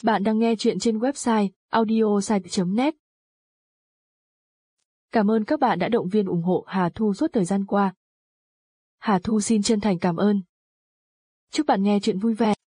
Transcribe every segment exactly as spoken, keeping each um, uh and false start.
Bạn đang nghe chuyện trên website audiosite chấm net. Cảm ơn các bạn đã động viên ủng hộ Hà Thu suốt thời gian qua. Hà Thu xin chân thành cảm ơn. Chúc bạn nghe chuyện vui vẻ.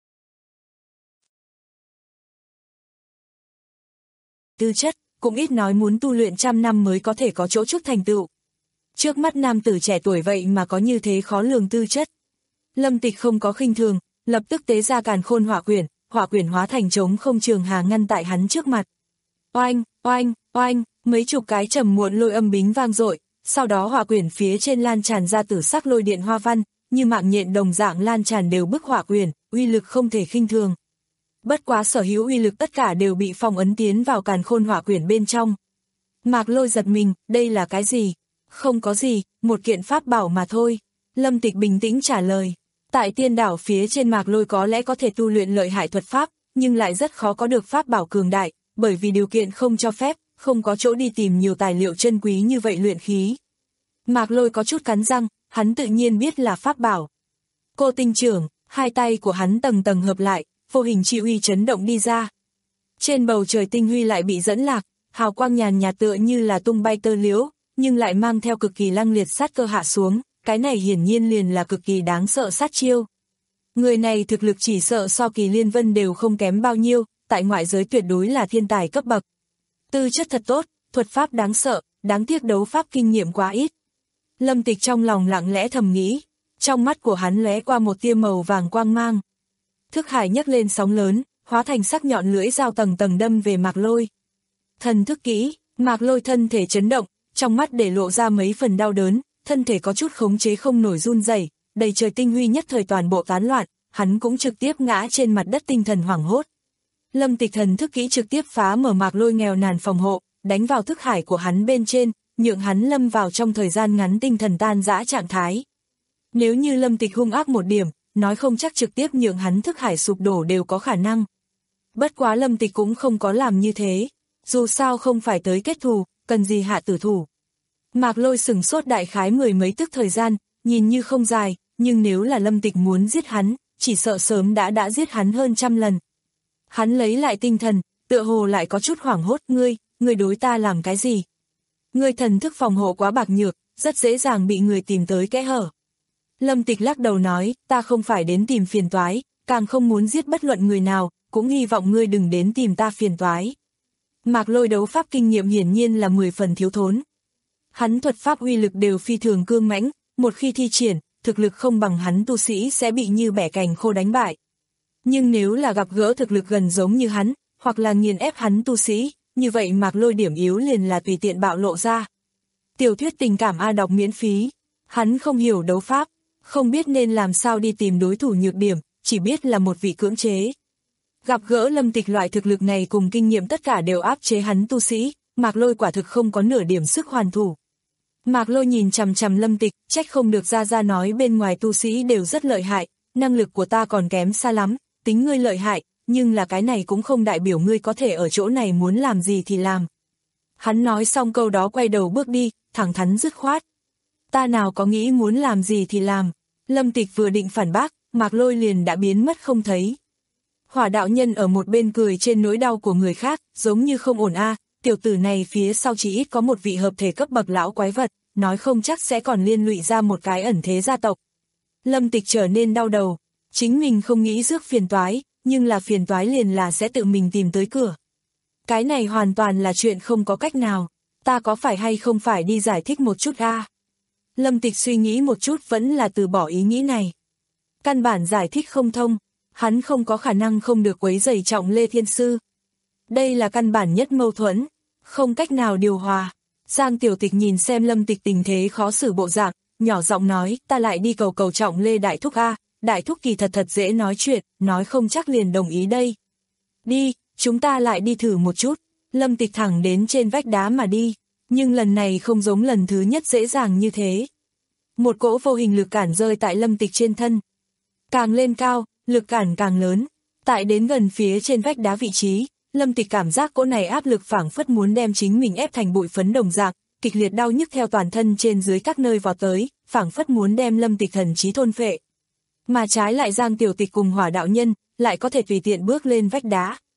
Tư chất, cũng ít nói muốn tu luyện trăm năm mới có thể có chỗ chút thành tựu. Trước mắt nam tử trẻ tuổi vậy mà có như thế khó lường tư chất. Lâm Tịch không có khinh thường, lập tức tế ra càn khôn hỏa quyển, hỏa quyển hóa thành trống không trường hà ngăn tại hắn trước mặt. Oanh, oanh, oanh, mấy chục cái trầm muộn lôi âm bính vang dội, sau đó hỏa quyển phía trên lan tràn ra tử sắc lôi điện hoa văn, như mạng nhện đồng dạng lan tràn đều bức hỏa quyển, uy lực không thể khinh thường. Bất quá sở hữu uy lực tất cả đều bị phong ấn tiến vào càn khôn hỏa quyển bên trong. Mạc Lôi giật mình, đây là cái gì? Không có gì, một kiện pháp bảo mà thôi. Lâm Tịch bình tĩnh trả lời. Tại tiên đảo phía trên Mạc Lôi có lẽ có thể tu luyện lợi hại thuật pháp, nhưng lại rất khó có được pháp bảo cường đại, bởi vì điều kiện không cho phép, không có chỗ đi tìm nhiều tài liệu chân quý như vậy luyện khí. Mạc Lôi có chút cắn răng, hắn tự nhiên biết là pháp bảo. Cô tinh trưởng, hai tay của hắn tầng tầng hợp lại, vô hình chi uy chấn động đi ra. Trên bầu trời tinh huy lại bị dẫn lạc, hào quang nhàn nhạt tựa như là tung bay tơ liễu, nhưng lại mang theo cực kỳ lăng liệt sát cơ hạ xuống, cái này hiển nhiên liền là cực kỳ đáng sợ sát chiêu. Người này thực lực chỉ sợ so Kỳ Liên Vân đều không kém bao nhiêu, tại ngoại giới tuyệt đối là thiên tài cấp bậc. Tư chất thật tốt, thuật pháp đáng sợ, đáng tiếc đấu pháp kinh nghiệm quá ít. Lâm Tịch trong lòng lặng lẽ thầm nghĩ, trong mắt của hắn lóe qua một tia màu vàng quang mang. Thức hải nhấc lên sóng lớn, hóa thành sắc nhọn lưỡi dao tầng tầng đâm về Mạc Lôi. Thần thức kỹ, Mạc Lôi thân thể chấn động, trong mắt để lộ ra mấy phần đau đớn, thân thể có chút khống chế không nổi run rẩy, đầy trời tinh huy nhất thời toàn bộ tán loạn, hắn cũng trực tiếp ngã trên mặt đất tinh thần hoảng hốt. Lâm Tịch thần thức kỹ trực tiếp phá mở Mạc Lôi nghèo nàn phòng hộ, đánh vào thức hải của hắn bên trên, nhượng hắn lâm vào trong thời gian ngắn tinh thần tan rã trạng thái. Nếu như Lâm Tịch hung ác một điểm, nói không chắc trực tiếp nhượng hắn thức hải sụp đổ đều có khả năng. Bất quá Lâm Tịch cũng không có làm như thế, dù sao không phải tới kết thù, cần gì hạ tử thủ. Mạc Lôi sừng sốt đại khái mười mấy tức thời gian, nhìn như không dài, nhưng nếu là Lâm Tịch muốn giết hắn, chỉ sợ sớm đã đã giết hắn hơn trăm lần. Hắn lấy lại tinh thần, tựa hồ lại có chút hoảng hốt, ngươi, ngươi đối ta làm cái gì? Ngươi thần thức phòng hộ quá bạc nhược, rất dễ dàng bị người tìm tới kẽ hở. Lâm Tịch lắc đầu nói, ta không phải đến tìm phiền toái, càng không muốn giết bất luận người nào, cũng hy vọng ngươi đừng đến tìm ta phiền toái. Mạc Lôi đấu pháp kinh nghiệm hiển nhiên là mười phần thiếu thốn. Hắn thuật pháp uy lực đều phi thường cương mãnh, một khi thi triển, thực lực không bằng hắn tu sĩ sẽ bị như bẻ cành khô đánh bại. Nhưng nếu là gặp gỡ thực lực gần giống như hắn, hoặc là nghiền ép hắn tu sĩ, như vậy Mạc Lôi điểm yếu liền là tùy tiện bạo lộ ra. Tiểu thuyết tình cảm A đọc miễn phí, hắn không hiểu đấu pháp, không biết nên làm sao đi tìm đối thủ nhược điểm, chỉ biết là một vị cưỡng chế. Gặp gỡ Lâm Tịch loại thực lực này cùng kinh nghiệm tất cả đều áp chế hắn tu sĩ, Mạc Lôi quả thực không có nửa điểm sức hoàn thủ. Mạc Lôi nhìn chằm chằm Lâm Tịch, trách không được ra ra nói bên ngoài tu sĩ đều rất lợi hại, năng lực của ta còn kém xa lắm, tính ngươi lợi hại, nhưng là cái này cũng không đại biểu ngươi có thể ở chỗ này muốn làm gì thì làm. Hắn nói xong câu đó quay đầu bước đi, thẳng thắn dứt khoát. Ta nào có nghĩ muốn làm gì thì làm. Lâm Tịch vừa định phản bác, Mạc Lôi liền đã biến mất không thấy. Hỏa đạo nhân ở một bên cười trên nỗi đau của người khác, giống như không ổn a, à, tiểu tử này phía sau chỉ ít có một vị hợp thể cấp bậc lão quái vật, nói không chắc sẽ còn liên lụy ra một cái ẩn thế gia tộc. Lâm Tịch trở nên đau đầu, chính mình không nghĩ rước phiền toái, nhưng là phiền toái liền là sẽ tự mình tìm tới cửa. Cái này hoàn toàn là chuyện không có cách nào, ta có phải hay không phải đi giải thích một chút a? À? Lâm Tịch suy nghĩ một chút vẫn là từ bỏ ý nghĩ này. Căn bản giải thích không thông, hắn không có khả năng không được quấy rầy Trọng Lê Thiên Sư. Đây là căn bản nhất mâu thuẫn, không cách nào điều hòa. Giang Tiểu Tịch nhìn xem Lâm Tịch tình thế khó xử bộ dạng, nhỏ giọng nói, ta lại đi cầu cầu Trọng Lê Đại Thúc a, Đại Thúc kỳ thật thật dễ nói chuyện, nói không chắc liền đồng ý đây. Đi, chúng ta lại đi thử một chút. Lâm Tịch thẳng đến trên vách đá mà đi, nhưng lần này không giống lần thứ nhất dễ dàng như thế. Một cỗ vô hình lực cản rơi tại Lâm Tịch trên thân. Càng lên cao, lực cản càng lớn, tại đến gần phía trên vách đá vị trí, Lâm Tịch cảm giác cỗ này áp lực phảng phất muốn đem chính mình ép thành bụi phấn đồng dạng, kịch liệt đau nhức theo toàn thân trên dưới các nơi vào tới, phảng phất muốn đem Lâm Tịch thần trí thôn phệ. Mà trái lại Giang Tiểu Tịch cùng Hỏa đạo nhân, lại có thể tùy tiện bước lên vách đá.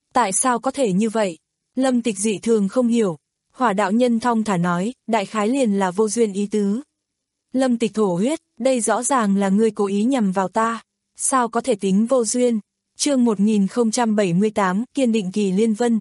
Tại sao có thể như vậy? Lâm Tịch dị thường không hiểu. Hỏa đạo nhân thong thả nói, đại khái liền là vô duyên ý tứ. Lâm Tịch thổ huyết, đây rõ ràng là ngươi cố ý nhằm vào ta. Sao có thể tính vô duyên? Chương một nghìn không trăm bảy mươi tám, kiên định Kỳ Liên Vân.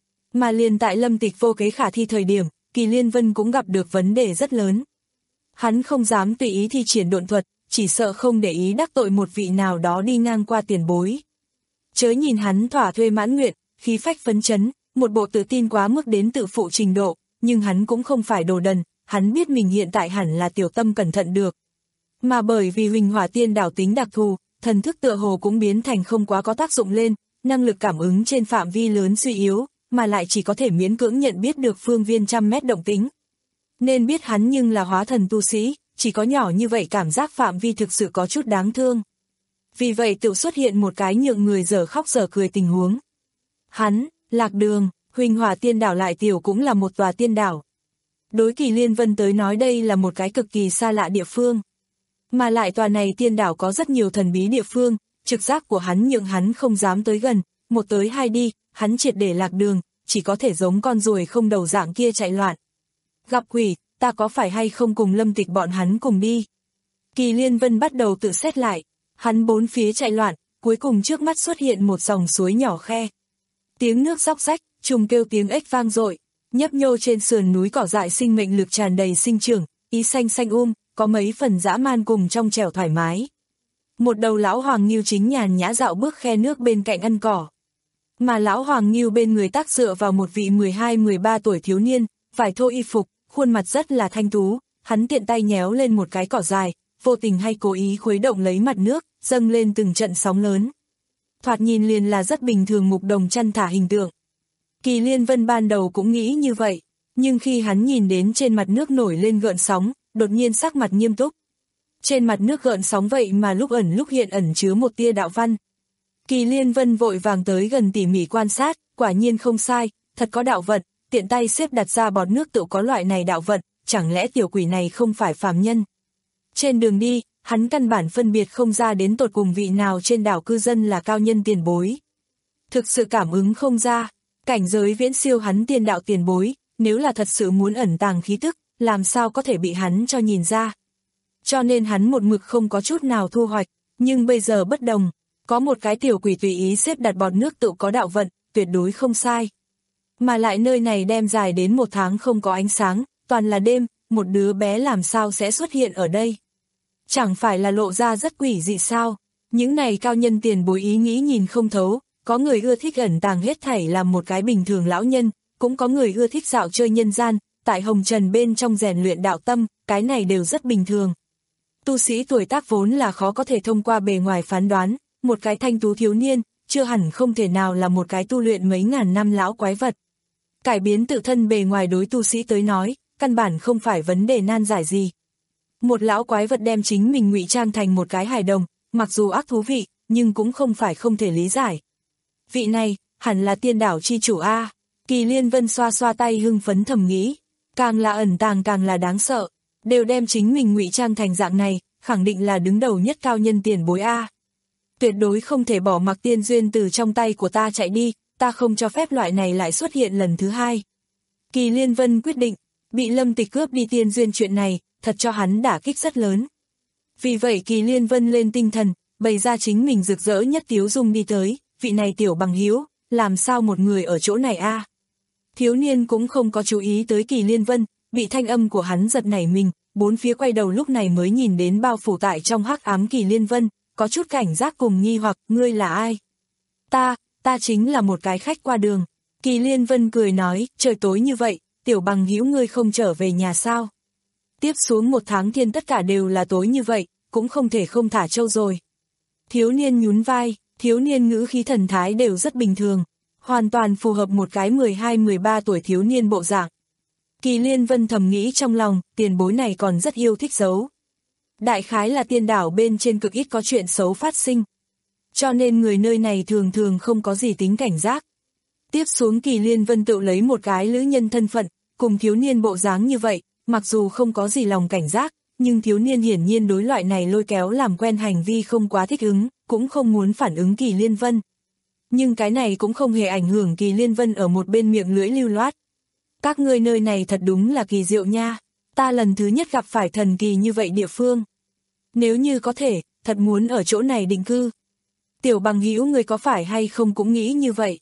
Mà liền tại Lâm Tịch vô kế khả thi thời điểm, Kỳ Liên Vân cũng gặp được vấn đề rất lớn. Hắn không dám tùy ý thi triển độn thuật, chỉ sợ không để ý đắc tội một vị nào đó đi ngang qua tiền bối. Chớ nhìn hắn thỏa thuê mãn nguyện, khí phách phấn chấn, một bộ tự tin quá mức đến tự phụ trình độ, nhưng hắn cũng không phải đồ đần, hắn biết mình hiện tại hẳn là tiểu tâm cẩn thận được. Mà bởi vì Huỳnh Hỏa Tiên đảo tính đặc thù, thần thức tựa hồ cũng biến thành không quá có tác dụng lên, năng lực cảm ứng trên phạm vi lớn suy yếu, mà lại chỉ có thể miễn cưỡng nhận biết được phương viên trăm mét động tính. Nên biết hắn nhưng là hóa thần tu sĩ, chỉ có nhỏ như vậy cảm giác phạm vi thực sự có chút đáng thương. Vì vậy tự xuất hiện một cái nhượng người dở khóc dở cười tình huống. Hắn, lạc đường, Huỳnh Hỏa Tiên đảo lại tiểu cũng là một tòa tiên đảo. Đối Kỳ Liên Vân tới nói đây là một cái cực kỳ xa lạ địa phương. Mà lại tòa này tiên đảo có rất nhiều thần bí địa phương, trực giác của hắn nhượng hắn không dám tới gần, một tới hai đi, hắn triệt để lạc đường, chỉ có thể giống con ruồi không đầu dạng kia chạy loạn. Gặp quỷ, ta có phải hay không cùng Lâm Tịch bọn hắn cùng đi? Kỳ Liên Vân bắt đầu tự xét lại, hắn bốn phía chạy loạn, cuối cùng trước mắt xuất hiện một dòng suối nhỏ khe. Tiếng nước róc rách, trùng kêu tiếng ếch vang dội, nhấp nhô trên sườn núi cỏ dại sinh mệnh lực tràn đầy sinh trưởng, ý xanh xanh um, có mấy phần dã man cùng trong trẻo thoải mái. Một đầu lão Hoàng Ngưu chính nhàn nhã dạo bước khe nước bên cạnh ăn cỏ. Mà lão Hoàng Ngưu bên người tác dựa vào một vị mười hai mười ba tuổi thiếu niên, vải thô y phục, khuôn mặt rất là thanh tú, hắn tiện tay nhéo lên một cái cỏ dài, vô tình hay cố ý khuấy động lấy mặt nước, dâng lên từng trận sóng lớn. Thoạt nhìn liền là rất bình thường mục đồng chăn thả hình tượng. Kỳ Liên Vân ban đầu cũng nghĩ như vậy, nhưng khi hắn nhìn đến trên mặt nước nổi lên gợn sóng, đột nhiên sắc mặt nghiêm túc. Trên mặt nước gợn sóng vậy mà lúc ẩn lúc hiện ẩn chứa một tia đạo văn. Kỳ Liên Vân vội vàng tới gần tỉ mỉ quan sát, quả nhiên không sai, thật có đạo vận, tiện tay xếp đặt ra bọt nước tự có loại này đạo vận, chẳng lẽ tiểu quỷ này không phải phàm nhân. Trên đường đi, hắn căn bản phân biệt không ra đến tột cùng vị nào trên đảo cư dân là cao nhân tiền bối. Thực sự cảm ứng không ra, cảnh giới viễn siêu hắn tiên đạo tiền bối, nếu là thật sự muốn ẩn tàng khí tức, làm sao có thể bị hắn cho nhìn ra. Cho nên hắn một mực không có chút nào thu hoạch, nhưng bây giờ bất đồng, có một cái tiểu quỷ tùy ý xếp đặt bọt nước tự có đạo vận, tuyệt đối không sai. Mà lại nơi này đem dài đến một tháng không có ánh sáng, toàn là đêm, một đứa bé làm sao sẽ xuất hiện ở đây. Chẳng phải là lộ ra rất quỷ dị sao, những này cao nhân tiền bối ý nghĩ nhìn không thấu, có người ưa thích ẩn tàng hết thảy làm một cái bình thường lão nhân, cũng có người ưa thích dạo chơi nhân gian, tại hồng trần bên trong rèn luyện đạo tâm, cái này đều rất bình thường. Tu sĩ tuổi tác vốn là khó có thể thông qua bề ngoài phán đoán, một cái thanh tú thiếu niên, chưa hẳn không thể nào là một cái tu luyện mấy ngàn năm lão quái vật. Cải biến tự thân bề ngoài đối tu sĩ tới nói, căn bản không phải vấn đề nan giải gì. Một lão quái vật đem chính mình ngụy trang thành một cái hài đồng, mặc dù ác thú vị, nhưng cũng không phải không thể lý giải. Vị này, hẳn là tiên đảo chi chủ A. Kỳ Liên Vân xoa xoa tay hưng phấn thầm nghĩ, càng là ẩn tàng càng là đáng sợ, đều đem chính mình ngụy trang thành dạng này, khẳng định là đứng đầu nhất cao nhân tiền bối A. Tuyệt đối không thể bỏ mặc tiên duyên từ trong tay của ta chạy đi, ta không cho phép loại này lại xuất hiện lần thứ hai. Kỳ Liên Vân quyết định, bị Lâm Tịch cướp đi tiên duyên chuyện này, thật cho hắn đả kích rất lớn. Vì vậy Kỳ Liên Vân lên tinh thần, bày ra chính mình rực rỡ nhất tiếu dung đi tới, vị này tiểu bằng hữu, làm sao một người ở chỗ này a? Thiếu niên cũng không có chú ý tới Kỳ Liên Vân, bị thanh âm của hắn giật nảy mình, bốn phía quay đầu lúc này mới nhìn đến bao phủ tại trong hắc ám Kỳ Liên Vân, có chút cảnh giác cùng nghi hoặc, ngươi là ai? Ta, ta chính là một cái khách qua đường. Kỳ Liên Vân cười nói, trời tối như vậy, tiểu bằng hữu ngươi không trở về nhà sao? Tiếp xuống một tháng thiên tất cả đều là tối như vậy, cũng không thể không thả trâu rồi. Thiếu niên nhún vai, thiếu niên ngữ khí thần thái đều rất bình thường, hoàn toàn phù hợp một cái mười hai mười ba tuổi thiếu niên bộ dạng. Kỳ Liên Vân thầm nghĩ trong lòng, tiền bối này còn rất yêu thích giấu. Đại khái là tiên đảo bên trên cực ít có chuyện xấu phát sinh. Cho nên người nơi này thường thường không có gì tính cảnh giác. Tiếp xuống Kỳ Liên Vân tự lấy một cái lữ nhân thân phận, cùng thiếu niên bộ dáng như vậy, mặc dù không có gì lòng cảnh giác, nhưng thiếu niên hiển nhiên đối loại này lôi kéo làm quen hành vi không quá thích ứng, cũng không muốn phản ứng Kỳ Liên Vân. nhưng cái này cũng không hề ảnh hưởng Kỳ Liên Vân ở một bên miệng lưỡi lưu loát. Các ngươi nơi này thật đúng là kỳ diệu nha, ta lần thứ nhất gặp phải thần kỳ như vậy địa phương. Nếu như có thể, thật muốn ở chỗ này định cư. Tiểu bằng hữu người có phải hay không cũng nghĩ như vậy.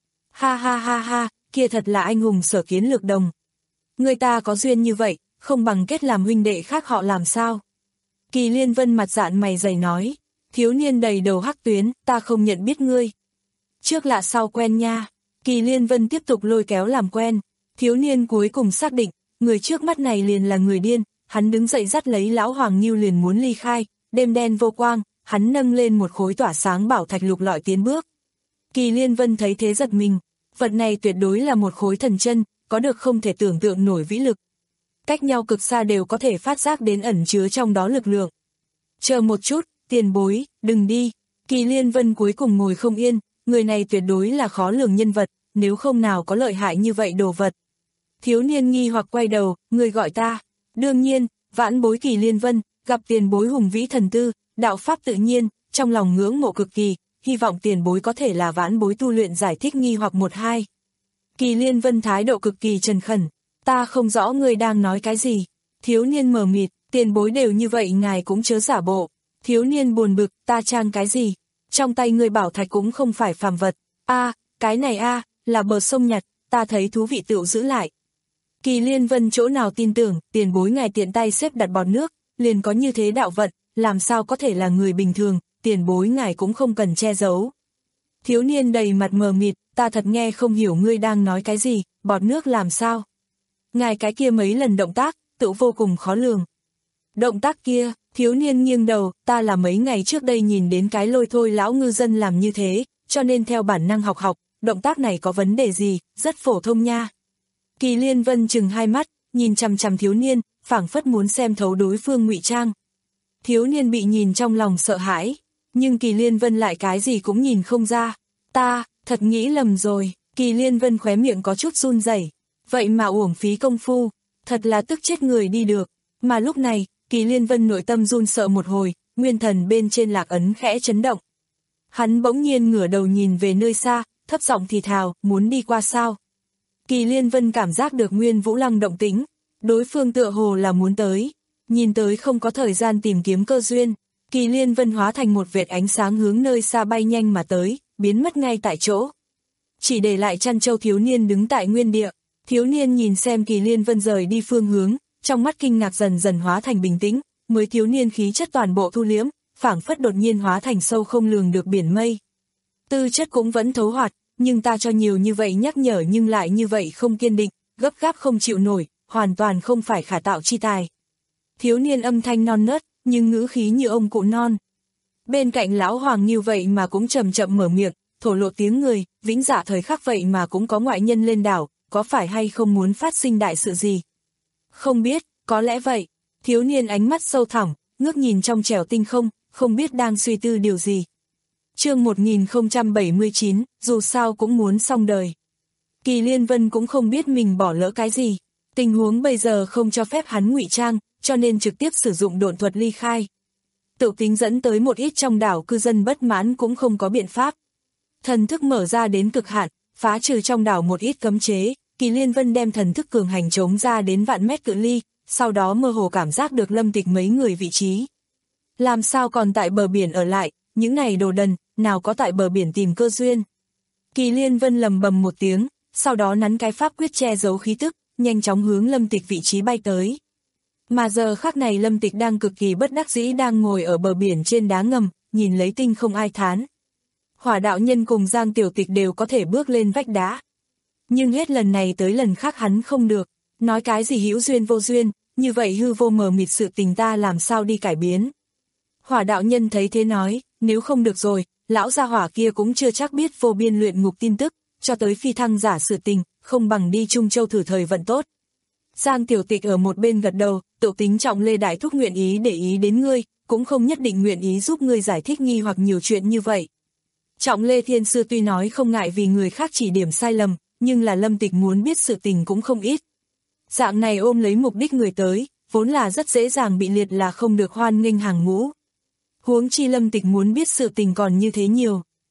Ha ha ha ha, kia thật là anh hùng Sở Kiến Lược đồng. Người ta có duyên như vậy, không bằng kết làm huynh đệ khác họ làm sao. Kỳ Liên Vân mặt dạn mày dày nói, thiếu niên đầy đầu hắc tuyến, ta không nhận biết ngươi. Trước lạ sau quen nha. Kỳ Liên Vân tiếp tục lôi kéo làm quen. Thiếu niên cuối cùng xác định, người trước mắt này liền là người điên, hắn đứng dậy dắt lấy lão Hoàng Nghiêu liền muốn ly khai, đêm đen vô quang, hắn nâng lên một khối tỏa sáng bảo thạch lục lọi tiến bước. Kỳ Liên Vân thấy thế giật mình, vật này tuyệt đối là một khối thần chân, có được không thể tưởng tượng nổi vĩ lực. Cách nhau cực xa đều có thể phát giác đến ẩn chứa trong đó lực lượng. Chờ một chút, tiền bối, đừng đi. Kỳ Liên Vân cuối cùng ngồi không yên, người này tuyệt đối là khó lường nhân vật, nếu không nào có lợi hại như vậy đồ vật. Thiếu niên nghi hoặc quay đầu, người gọi ta. Đương nhiên, vãn bối Kỳ Liên Vân, gặp tiền bối hùng vĩ thần tư, đạo pháp tự nhiên, trong lòng ngưỡng mộ cực kỳ, hy vọng tiền bối có thể là vãn bối tu luyện giải thích nghi hoặc một hai. Kỳ Liên Vân thái độ cực kỳ trần khẩn, ta không rõ người đang nói cái gì. Thiếu niên mờ mịt, tiền bối đều như vậy ngài cũng chớ giả bộ. Thiếu niên buồn bực, ta trang cái gì? Trong tay người bảo thạch cũng không phải phàm vật. A, à, cái này a, à, là bờ sông nhặt, ta thấy thú vị tựu giữ lại. Kỳ Liên Vân chỗ nào tin tưởng, tiền bối ngài tiện tay xếp đặt bọt nước, liền có như thế đạo vận, làm sao có thể là người bình thường, tiền bối ngài cũng không cần che giấu. Thiếu niên đầy mặt mờ mịt, ta thật nghe không hiểu ngươi đang nói cái gì, bọt nước làm sao? Ngài cái kia mấy lần động tác, tự vô cùng khó lường. Động tác kia, thiếu niên nghiêng đầu, ta là mấy ngày trước đây nhìn đến cái lôi thôi lão ngư dân làm như thế, cho nên theo bản năng học học, động tác này có vấn đề gì, rất phổ thông nha. Kỳ Liên Vân chừng hai mắt, nhìn chằm chằm thiếu niên, phảng phất muốn xem thấu đối phương ngụy trang. Thiếu niên bị nhìn trong lòng sợ hãi, nhưng Kỳ Liên Vân lại cái gì cũng nhìn không ra. Ta, thật nghĩ lầm rồi. Kỳ Liên Vân khóe miệng có chút run rẩy. Vậy mà uổng phí công phu, thật là tức chết người đi được. Mà lúc này, Kỳ Liên Vân nội tâm run sợ một hồi, nguyên thần bên trên lạc ấn khẽ chấn động. Hắn bỗng nhiên ngửa đầu nhìn về nơi xa, thấp giọng thì thào, muốn đi qua sao. Kỳ Liên Vân cảm giác được Nguyên Vũ Lăng động tĩnh, đối phương tựa hồ là muốn tới, nhìn tới không có thời gian tìm kiếm cơ duyên, Kỳ Liên Vân hóa thành một vệt ánh sáng hướng nơi xa bay nhanh mà tới, biến mất ngay tại chỗ. Chỉ để lại Trăn Châu thiếu niên đứng tại nguyên địa, thiếu niên nhìn xem Kỳ Liên Vân rời đi phương hướng, trong mắt kinh ngạc dần dần hóa thành bình tĩnh, mới thiếu niên khí chất toàn bộ thu liễm, phảng phất đột nhiên hóa thành sâu không lường được biển mây. Tư chất cũng vẫn thấu hoạt, nhưng ta cho nhiều như vậy nhắc nhở nhưng lại như vậy không kiên định, gấp gáp không chịu nổi, hoàn toàn không phải khả tạo chi tài. Thiếu niên âm thanh non nớt, nhưng ngữ khí như ông cụ non. Bên cạnh lão Hoàng như vậy mà cũng chậm chậm mở miệng, thổ lộ tiếng người, vĩnh dạ thời khắc vậy mà cũng có ngoại nhân lên đảo, có phải hay không muốn phát sinh đại sự gì? Không biết, có lẽ vậy. Thiếu niên ánh mắt sâu thẳm, ngước nhìn trong trẻo tinh không, không biết đang suy tư điều gì. Chương một nghìn không trăm bảy mươi chín, dù sao cũng muốn xong đời. Kỳ Liên Vân cũng không biết mình bỏ lỡ cái gì. Tình huống bây giờ không cho phép hắn ngụy trang, cho nên trực tiếp sử dụng độn thuật ly khai. Tự tính dẫn tới một ít trong đảo cư dân bất mãn cũng không có biện pháp. Thần thức mở ra đến cực hạn, phá trừ trong đảo một ít cấm chế, Kỳ Liên Vân đem thần thức cường hành chống ra đến vạn mét cự ly, sau đó mơ hồ cảm giác được Lâm Tịch mấy người vị trí. Làm sao còn tại bờ biển ở lại, những này đồ đần, nào có tại bờ biển tìm cơ duyên. Kỳ Liên Vân lầm bầm một tiếng, sau đó nắn cái pháp quyết che giấu khí tức, nhanh chóng hướng Lâm Tịch vị trí bay tới. Mà giờ khắc này Lâm Tịch đang cực kỳ bất đắc dĩ đang ngồi ở bờ biển trên đá ngầm, nhìn lấy tinh không ai thán. Hỏa đạo nhân cùng Giang Tiểu Tịch đều có thể bước lên vách đá. Nhưng hết lần này tới lần khác hắn không được, nói cái gì hữu duyên vô duyên, như vậy hư vô mờ mịt sự tình ta làm sao đi cải biến. Hỏa đạo nhân thấy thế nói, nếu không được rồi, lão gia hỏa kia cũng chưa chắc biết vô biên luyện ngục tin tức, cho tới phi thăng giả sự tình, không bằng đi Trung Châu thử thời vận tốt. Giang Tiểu Tịch ở một bên gật đầu, tự tính trọng Lê Đại Thúc nguyện ý để ý đến ngươi, cũng không nhất định nguyện ý giúp ngươi giải thích nghi hoặc nhiều chuyện như vậy. Trọng Lê Thiên Sư tuy nói không ngại vì người khác chỉ điểm sai lầm, nhưng là Lâm Tịch muốn biết sự tình cũng không ít. Dạng này ôm lấy mục đích người tới, vốn là rất dễ dàng bị liệt là không được hoan nghênh hàng ngũ. Huống chi Lâm Tịch muốn biết sự tình còn như thế nhiều.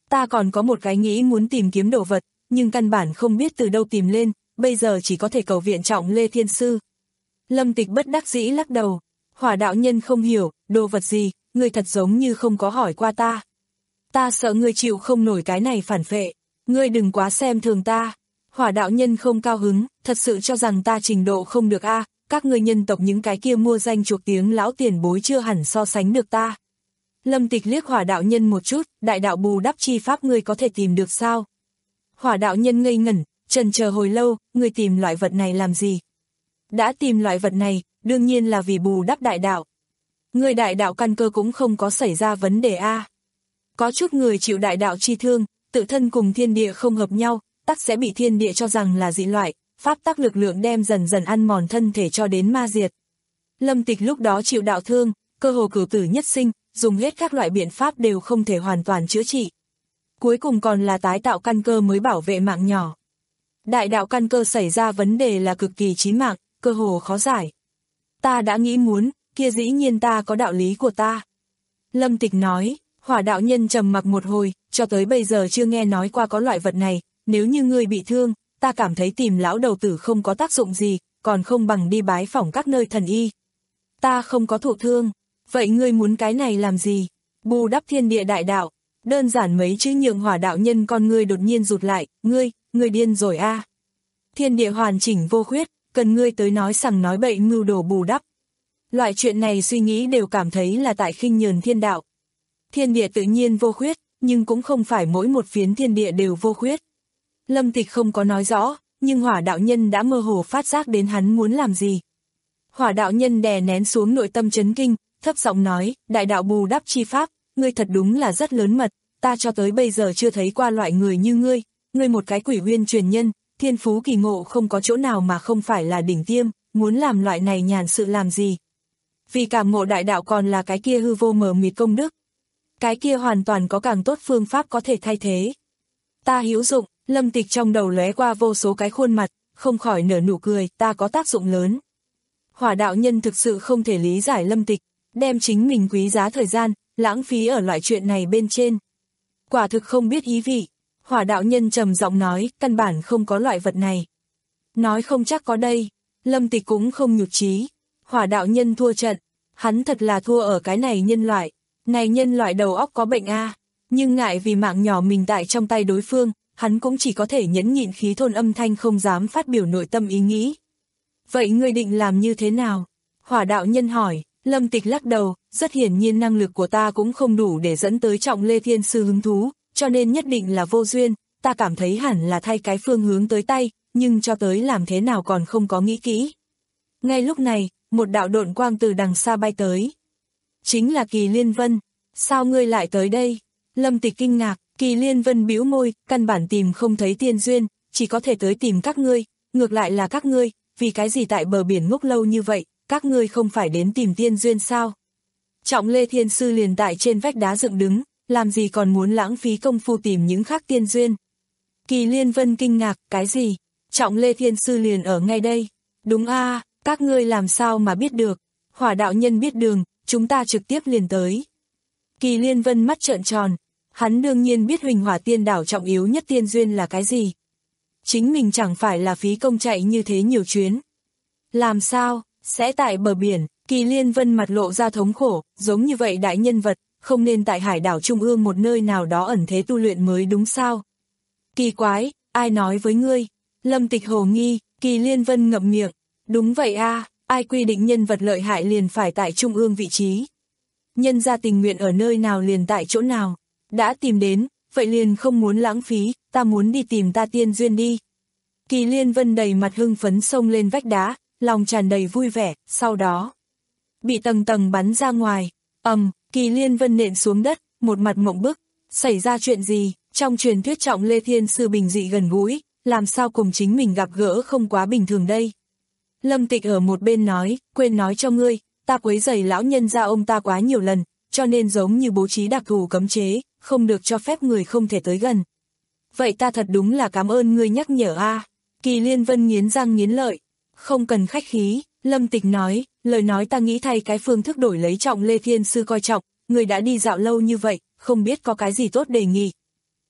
Ta còn có một cái nghĩ muốn tìm kiếm đồ vật, nhưng căn bản không biết từ đâu tìm lên, bây giờ chỉ có thể cầu viện Trọng Lê Thiên Sư. Lâm Tịch bất đắc dĩ lắc đầu. Hỏa đạo nhân không hiểu, đồ vật gì, ngươi thật giống như không có hỏi qua ta. Ta sợ ngươi chịu không nổi cái này phản phệ, ngươi đừng quá xem thường ta. Hỏa đạo nhân không cao hứng, thật sự cho rằng ta trình độ không được a, các ngươi nhân tộc những cái kia mua danh chuộc tiếng lão tiền bối chưa hẳn so sánh được ta. Lâm Tịch liếc hỏa đạo nhân một chút, đại đạo bù đắp chi pháp ngươi có thể tìm được sao? Hỏa đạo nhân ngây ngẩn, chần chờ hồi lâu, ngươi tìm loại vật này làm gì? Đã tìm loại vật này, đương nhiên là vì bù đắp đại đạo. Ngươi đại đạo căn cơ cũng không có xảy ra vấn đề a. Có chút người chịu đại đạo chi thương, tự thân cùng thiên địa không hợp nhau, tắc sẽ bị thiên địa cho rằng là dị loại, pháp tắc lực lượng đem dần dần ăn mòn thân thể cho đến ma diệt. Lâm Tịch lúc đó chịu đạo thương, cơ hồ cửu tử nhất sinh, dùng hết các loại biện pháp đều không thể hoàn toàn chữa trị. Cuối cùng còn là tái tạo căn cơ mới bảo vệ mạng nhỏ. Đại đạo căn cơ xảy ra vấn đề là cực kỳ chí mạng, cơ hồ khó giải. Ta đã nghĩ muốn, kia dĩ nhiên ta có đạo lý của ta. Lâm Tịch nói, hỏa đạo nhân trầm mặc một hồi, cho tới bây giờ chưa nghe nói qua có loại vật này, nếu như ngươi bị thương, ta cảm thấy tìm lão đầu tử không có tác dụng gì, còn không bằng đi bái phỏng các nơi thần y. Ta không có thụ thương, vậy ngươi muốn cái này làm gì? Bù đắp thiên địa đại đạo, đơn giản mấy chữ nhượng hỏa đạo nhân con ngươi đột nhiên rụt lại, ngươi, ngươi điên rồi a. À. Thiên địa hoàn chỉnh vô khuyết, cần ngươi tới nói sằng nói bậy mưu đồ bù đắp. Loại chuyện này suy nghĩ đều cảm thấy là tại khinh nhờn thiên đạo. Thiên địa tự nhiên vô khuyết, nhưng cũng không phải mỗi một phiến thiên địa đều vô khuyết. Lâm Tịch không có nói rõ, nhưng hỏa đạo nhân đã mơ hồ phát giác đến hắn muốn làm gì. Hỏa đạo nhân đè nén xuống nội tâm chấn kinh, thấp giọng nói, đại đạo bù đắp chi pháp, ngươi thật đúng là rất lớn mật, ta cho tới bây giờ chưa thấy qua loại người như ngươi, ngươi một cái quỷ huyên truyền nhân, thiên phú kỳ ngộ không có chỗ nào mà không phải là đỉnh tiêm, muốn làm loại này nhàn sự làm gì. Vì cảm ngộ đại đạo còn là cái kia hư vô mờ mịt công đức. Cái kia hoàn toàn có càng tốt phương pháp có thể thay thế. Ta hữu dụng, Lâm Tịch trong đầu lóe qua vô số cái khuôn mặt, không khỏi nở nụ cười, ta có tác dụng lớn. Hỏa đạo nhân thực sự không thể lý giải Lâm Tịch, đem chính mình quý giá thời gian, lãng phí ở loại chuyện này bên trên. Quả thực không biết ý vị. Hỏa đạo nhân trầm giọng nói, căn bản không có loại vật này. Nói không chắc có đây. Lâm Tịch cũng không nhụt chí. Hỏa đạo nhân thua trận. Hắn thật là thua ở cái này nhân loại. Này nhân loại đầu óc có bệnh a. Nhưng ngại vì mạng nhỏ mình tại trong tay đối phương, hắn cũng chỉ có thể nhẫn nhịn khí thôn âm thanh không dám phát biểu nội tâm ý nghĩ. Vậy ngươi định làm như thế nào? Hỏa đạo nhân hỏi. Lâm Tịch lắc đầu, rất hiển nhiên năng lực của ta cũng không đủ để dẫn tới Trọng Lê Thiên Sư hứng thú, cho nên nhất định là vô duyên, ta cảm thấy hẳn là thay cái phương hướng tới tay, nhưng cho tới làm thế nào còn không có nghĩ kỹ. Ngay lúc này, một đạo độn quang từ đằng xa bay tới. Chính là Kỳ Liên Vân, sao ngươi lại tới đây? Lâm Tịch kinh ngạc, Kỳ Liên Vân bĩu môi, căn bản tìm không thấy tiên duyên, chỉ có thể tới tìm các ngươi, ngược lại là các ngươi, vì cái gì tại bờ biển ngốc lâu như vậy? Các ngươi không phải đến tìm tiên duyên sao? Trọng Lê Thiên Sư liền tại trên vách đá dựng đứng, làm gì còn muốn lãng phí công phu tìm những khác tiên duyên. Kỳ Liên Vân kinh ngạc, cái gì? Trọng Lê Thiên Sư liền ở ngay đây. Đúng a, à, các ngươi làm sao mà biết được? Hỏa đạo nhân biết đường, chúng ta trực tiếp liền tới. Kỳ Liên Vân mắt trợn tròn, hắn đương nhiên biết Huỳnh Hỏa Tiên đảo trọng yếu nhất tiên duyên là cái gì. Chính mình chẳng phải là phí công chạy như thế nhiều chuyến. Làm sao? Sẽ tại bờ biển, Kỳ Liên Vân mặt lộ ra thống khổ, giống như vậy đại nhân vật, không nên tại hải đảo trung ương một nơi nào đó ẩn thế tu luyện mới đúng sao? Kỳ quái, ai nói với ngươi? Lâm Tịch hồ nghi, Kỳ Liên Vân ngậm miệng, đúng vậy a, à, ai quy định nhân vật lợi hại liền phải tại trung ương vị trí? Nhân gia tình nguyện ở nơi nào liền tại chỗ nào? Đã tìm đến, vậy liền không muốn lãng phí, ta muốn đi tìm ta tiên duyên đi. Kỳ Liên Vân đầy mặt hưng phấn xông lên vách đá, lòng tràn đầy vui vẻ, sau đó bị tầng tầng bắn ra ngoài. Ầm, um, Kỳ Liên Vân nện xuống đất, một mặt mộng bức, xảy ra chuyện gì? Trong truyền thuyết Trọng Lê Thiên Sư bình dị gần gũi, làm sao cùng chính mình gặp gỡ không quá bình thường đây? Lâm Tịch ở một bên nói, quên nói cho ngươi, ta quấy rầy lão nhân gia ông ta quá nhiều lần, cho nên giống như bố trí đặc thù cấm chế, không được cho phép người không thể tới gần. Vậy ta thật đúng là cảm ơn ngươi nhắc nhở a. À. Kỳ Liên Vân nghiến răng nghiến lợi. Không cần khách khí, Lâm Tịch nói, lời nói ta nghĩ thay cái phương thức đổi lấy Trọng Lê Thiên Sư coi trọng, người đã đi dạo lâu như vậy, không biết có cái gì tốt đề nghị.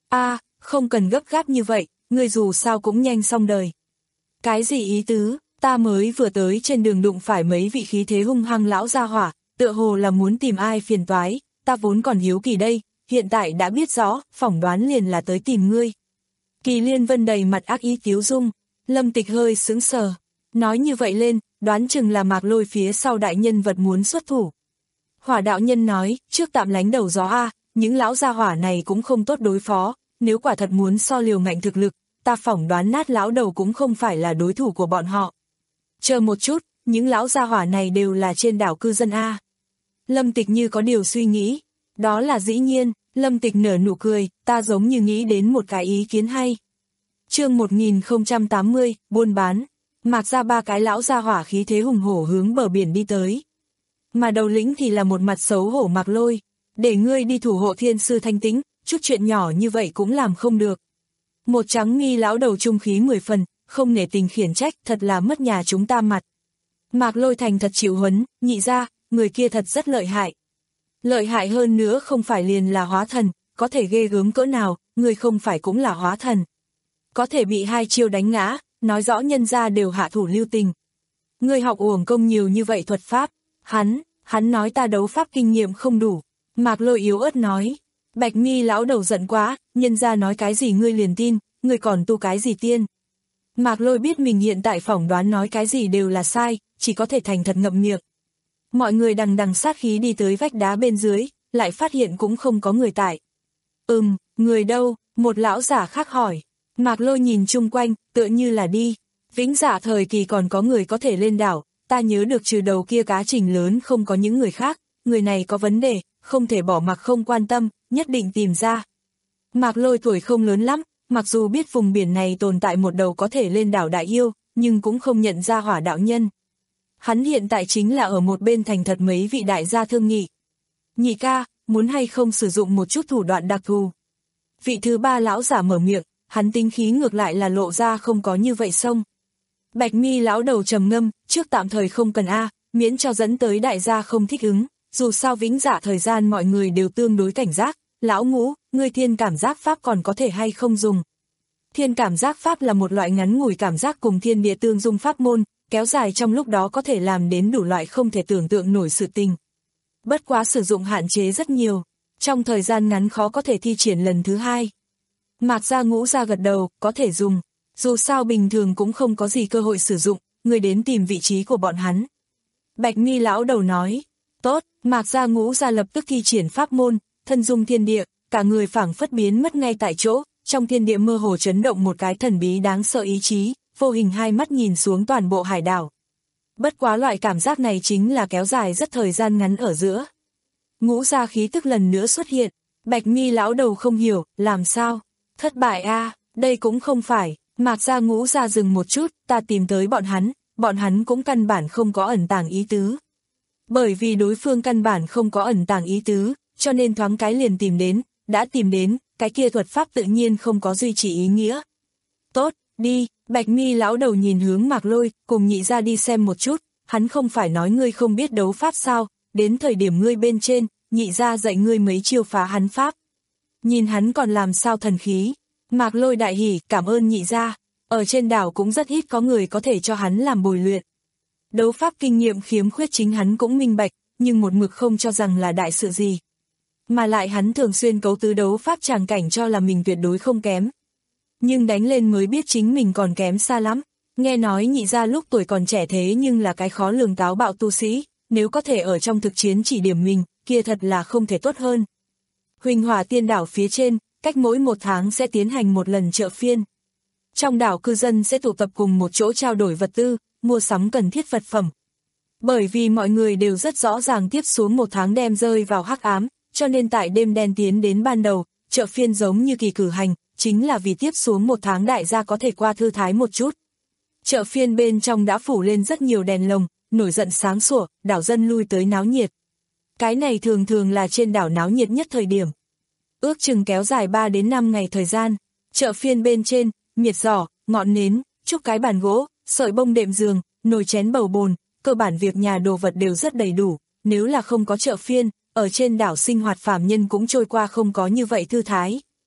A, không cần gấp gáp như vậy, ngươi dù sao cũng nhanh xong đời. Cái gì ý tứ, ta mới vừa tới trên đường đụng phải mấy vị khí thế hung hăng lão gia hỏa, tựa hồ là muốn tìm ai phiền toái, ta vốn còn hiếu kỳ đây, hiện tại đã biết rõ, phỏng đoán liền là tới tìm ngươi. Kỳ Liên Vân đầy mặt ác ý tiếu dung, Lâm Tịch hơi sững sờ, nói như vậy lên, đoán chừng là Mạc Lôi phía sau đại nhân vật muốn xuất thủ. Hỏa đạo nhân nói, trước tạm lánh đầu gió a, những lão gia hỏa này cũng không tốt đối phó, nếu quả thật muốn so liều ngạnh thực lực, ta phỏng đoán nát lão đầu cũng không phải là đối thủ của bọn họ. Chờ một chút, những lão gia hỏa này đều là trên đảo cư dân a. Lâm Tịch như có điều suy nghĩ, đó là dĩ nhiên, Lâm Tịch nở nụ cười, ta giống như nghĩ đến một cái ý kiến hay. Chương một nghìn không trăm tám mươi, buôn bán, Mạc ra ba cái lão gia hỏa khí thế hùng hổ hướng bờ biển đi tới. Mà đầu lĩnh thì là một mặt xấu hổ Mạc Lôi, để ngươi đi thủ hộ thiên sư thanh tĩnh, chút chuyện nhỏ như vậy cũng làm không được. Một trắng mi lão đầu trung khí mười phần, không nể tình khiển trách, thật là mất nhà chúng ta mặt. Mạc Lôi thành thật chịu huấn, nhị ra, người kia thật rất lợi hại. Lợi hại hơn nữa không phải liền là hóa thần, có thể ghê gớm cỡ nào, người không phải cũng là hóa thần. Có thể bị hai chiêu đánh ngã, nói rõ nhân ra đều hạ thủ lưu tình. Người học uổng công nhiều như vậy thuật pháp, hắn, hắn nói ta đấu pháp kinh nghiệm không đủ. Mạc Lôi yếu ớt nói, Bạch mi lão đầu giận quá, nhân ra nói cái gì ngươi liền tin, ngươi còn tu cái gì tiên. Mạc Lôi biết mình hiện tại phỏng đoán nói cái gì đều là sai, chỉ có thể thành thật ngậm miệng. Mọi người đằng đằng sát khí đi tới vách đá bên dưới, lại phát hiện cũng không có người tại. Ừm, người đâu, một lão giả khác hỏi. Mạc Lôi nhìn chung quanh, tựa như là đi. Vĩnh Dạ thời kỳ còn có người có thể lên đảo, ta nhớ được trừ đầu kia cá trình lớn không có những người khác, người này có vấn đề, không thể bỏ mặc không quan tâm, nhất định tìm ra. Mạc Lôi tuổi không lớn lắm, mặc dù biết vùng biển này tồn tại một đầu có thể lên đảo đại yêu, nhưng cũng không nhận ra hỏa đạo nhân. Hắn hiện tại chính là ở một bên thành thật mấy vị đại gia thương nghị. Nhị ca, muốn hay không sử dụng một chút thủ đoạn đặc thù. Vị thứ ba lão giả mở miệng, hắn tính khí ngược lại là lộ ra không có như vậy xông. Bạch mi lão đầu trầm ngâm, trước tạm thời không cần a, miễn cho dẫn tới đại gia không thích ứng, dù sao Vĩnh Dạ thời gian mọi người đều tương đối cảnh giác. Lão Ngũ, ngươi thiên cảm giác pháp còn có thể hay không dùng. Thiên cảm giác pháp là một loại ngắn ngủi cảm giác cùng thiên địa tương dung pháp môn, kéo dài trong lúc đó có thể làm đến đủ loại không thể tưởng tượng nổi sự tình. Bất quá sử dụng hạn chế rất nhiều, trong thời gian ngắn khó có thể thi triển lần thứ hai. Mạc Gia Ngũ ra gật đầu, có thể dùng, dù sao bình thường cũng không có gì cơ hội sử dụng, người đến tìm vị trí của bọn hắn. Bạch mi lão đầu nói, tốt, Mạc Gia Ngũ ra lập tức thi triển pháp môn, thân dung thiên địa, cả người phảng phất biến mất ngay tại chỗ, trong thiên địa mơ hồ chấn động một cái thần bí đáng sợ ý chí, vô hình hai mắt nhìn xuống toàn bộ hải đảo. Bất quá loại cảm giác này chính là kéo dài rất thời gian ngắn ở giữa. Ngũ gia khí tức lần nữa xuất hiện, Bạch mi lão đầu không hiểu, làm sao? Thất bại a, à, đây cũng không phải, Mạc Gia Ngũ gia dừng một chút, ta tìm tới bọn hắn, bọn hắn cũng căn bản không có ẩn tàng ý tứ. Bởi vì đối phương căn bản không có ẩn tàng ý tứ, cho nên thoáng cái liền tìm đến, đã tìm đến, cái kia thuật pháp tự nhiên không có duy trì ý nghĩa. Tốt, đi, Bạch mi lão đầu nhìn hướng Mạc Lôi, cùng nhị ra đi xem một chút, hắn không phải nói ngươi không biết đấu pháp sao, đến thời điểm ngươi bên trên, nhị ra dạy ngươi mấy chiêu phá hắn pháp. Nhìn hắn còn làm sao thần khí, Mạc Lôi đại hỉ, cảm ơn nhị ra, ở trên đảo cũng rất ít có người có thể cho hắn làm bồi luyện. Đấu pháp kinh nghiệm khiếm khuyết chính hắn cũng minh bạch, nhưng một mực không cho rằng là đại sự gì. Mà lại hắn thường xuyên cấu tứ đấu pháp tràng cảnh cho là mình tuyệt đối không kém. Nhưng đánh lên mới biết chính mình còn kém xa lắm. Nghe nói nhị ra lúc tuổi còn trẻ thế nhưng là cái khó lường táo bạo tu sĩ, nếu có thể ở trong thực chiến chỉ điểm mình, kia thật là không thể tốt hơn. Huỳnh Hỏa Tiên đảo phía trên, cách mỗi một tháng sẽ tiến hành một lần chợ phiên. Trong đảo cư dân sẽ tụ tập cùng một chỗ trao đổi vật tư, mua sắm cần thiết vật phẩm. Bởi vì mọi người đều rất rõ ràng tiếp xuống một tháng đem rơi vào hắc ám, cho nên tại đêm đen tiến đến ban đầu, chợ phiên giống như kỳ cử hành, chính là vì tiếp xuống một tháng đại gia có thể qua thư thái một chút. Chợ phiên bên trong đã phủ lên rất nhiều đèn lồng, nổi giận sáng sủa, đảo dân lui tới náo nhiệt. Cái này thường thường là trên đảo náo nhiệt nhất thời điểm. Ước chừng kéo dài ba đến năm ngày thời gian, chợ phiên bên trên, miệt giỏ, ngọn nến, chúc cái bàn gỗ, sợi bông đệm giường, nồi chén bầu bồn, cơ bản việc nhà đồ vật đều rất đầy đủ, nếu là không có chợ phiên, ở trên đảo sinh hoạt phàm nhân cũng trôi qua không có như vậy thư thái.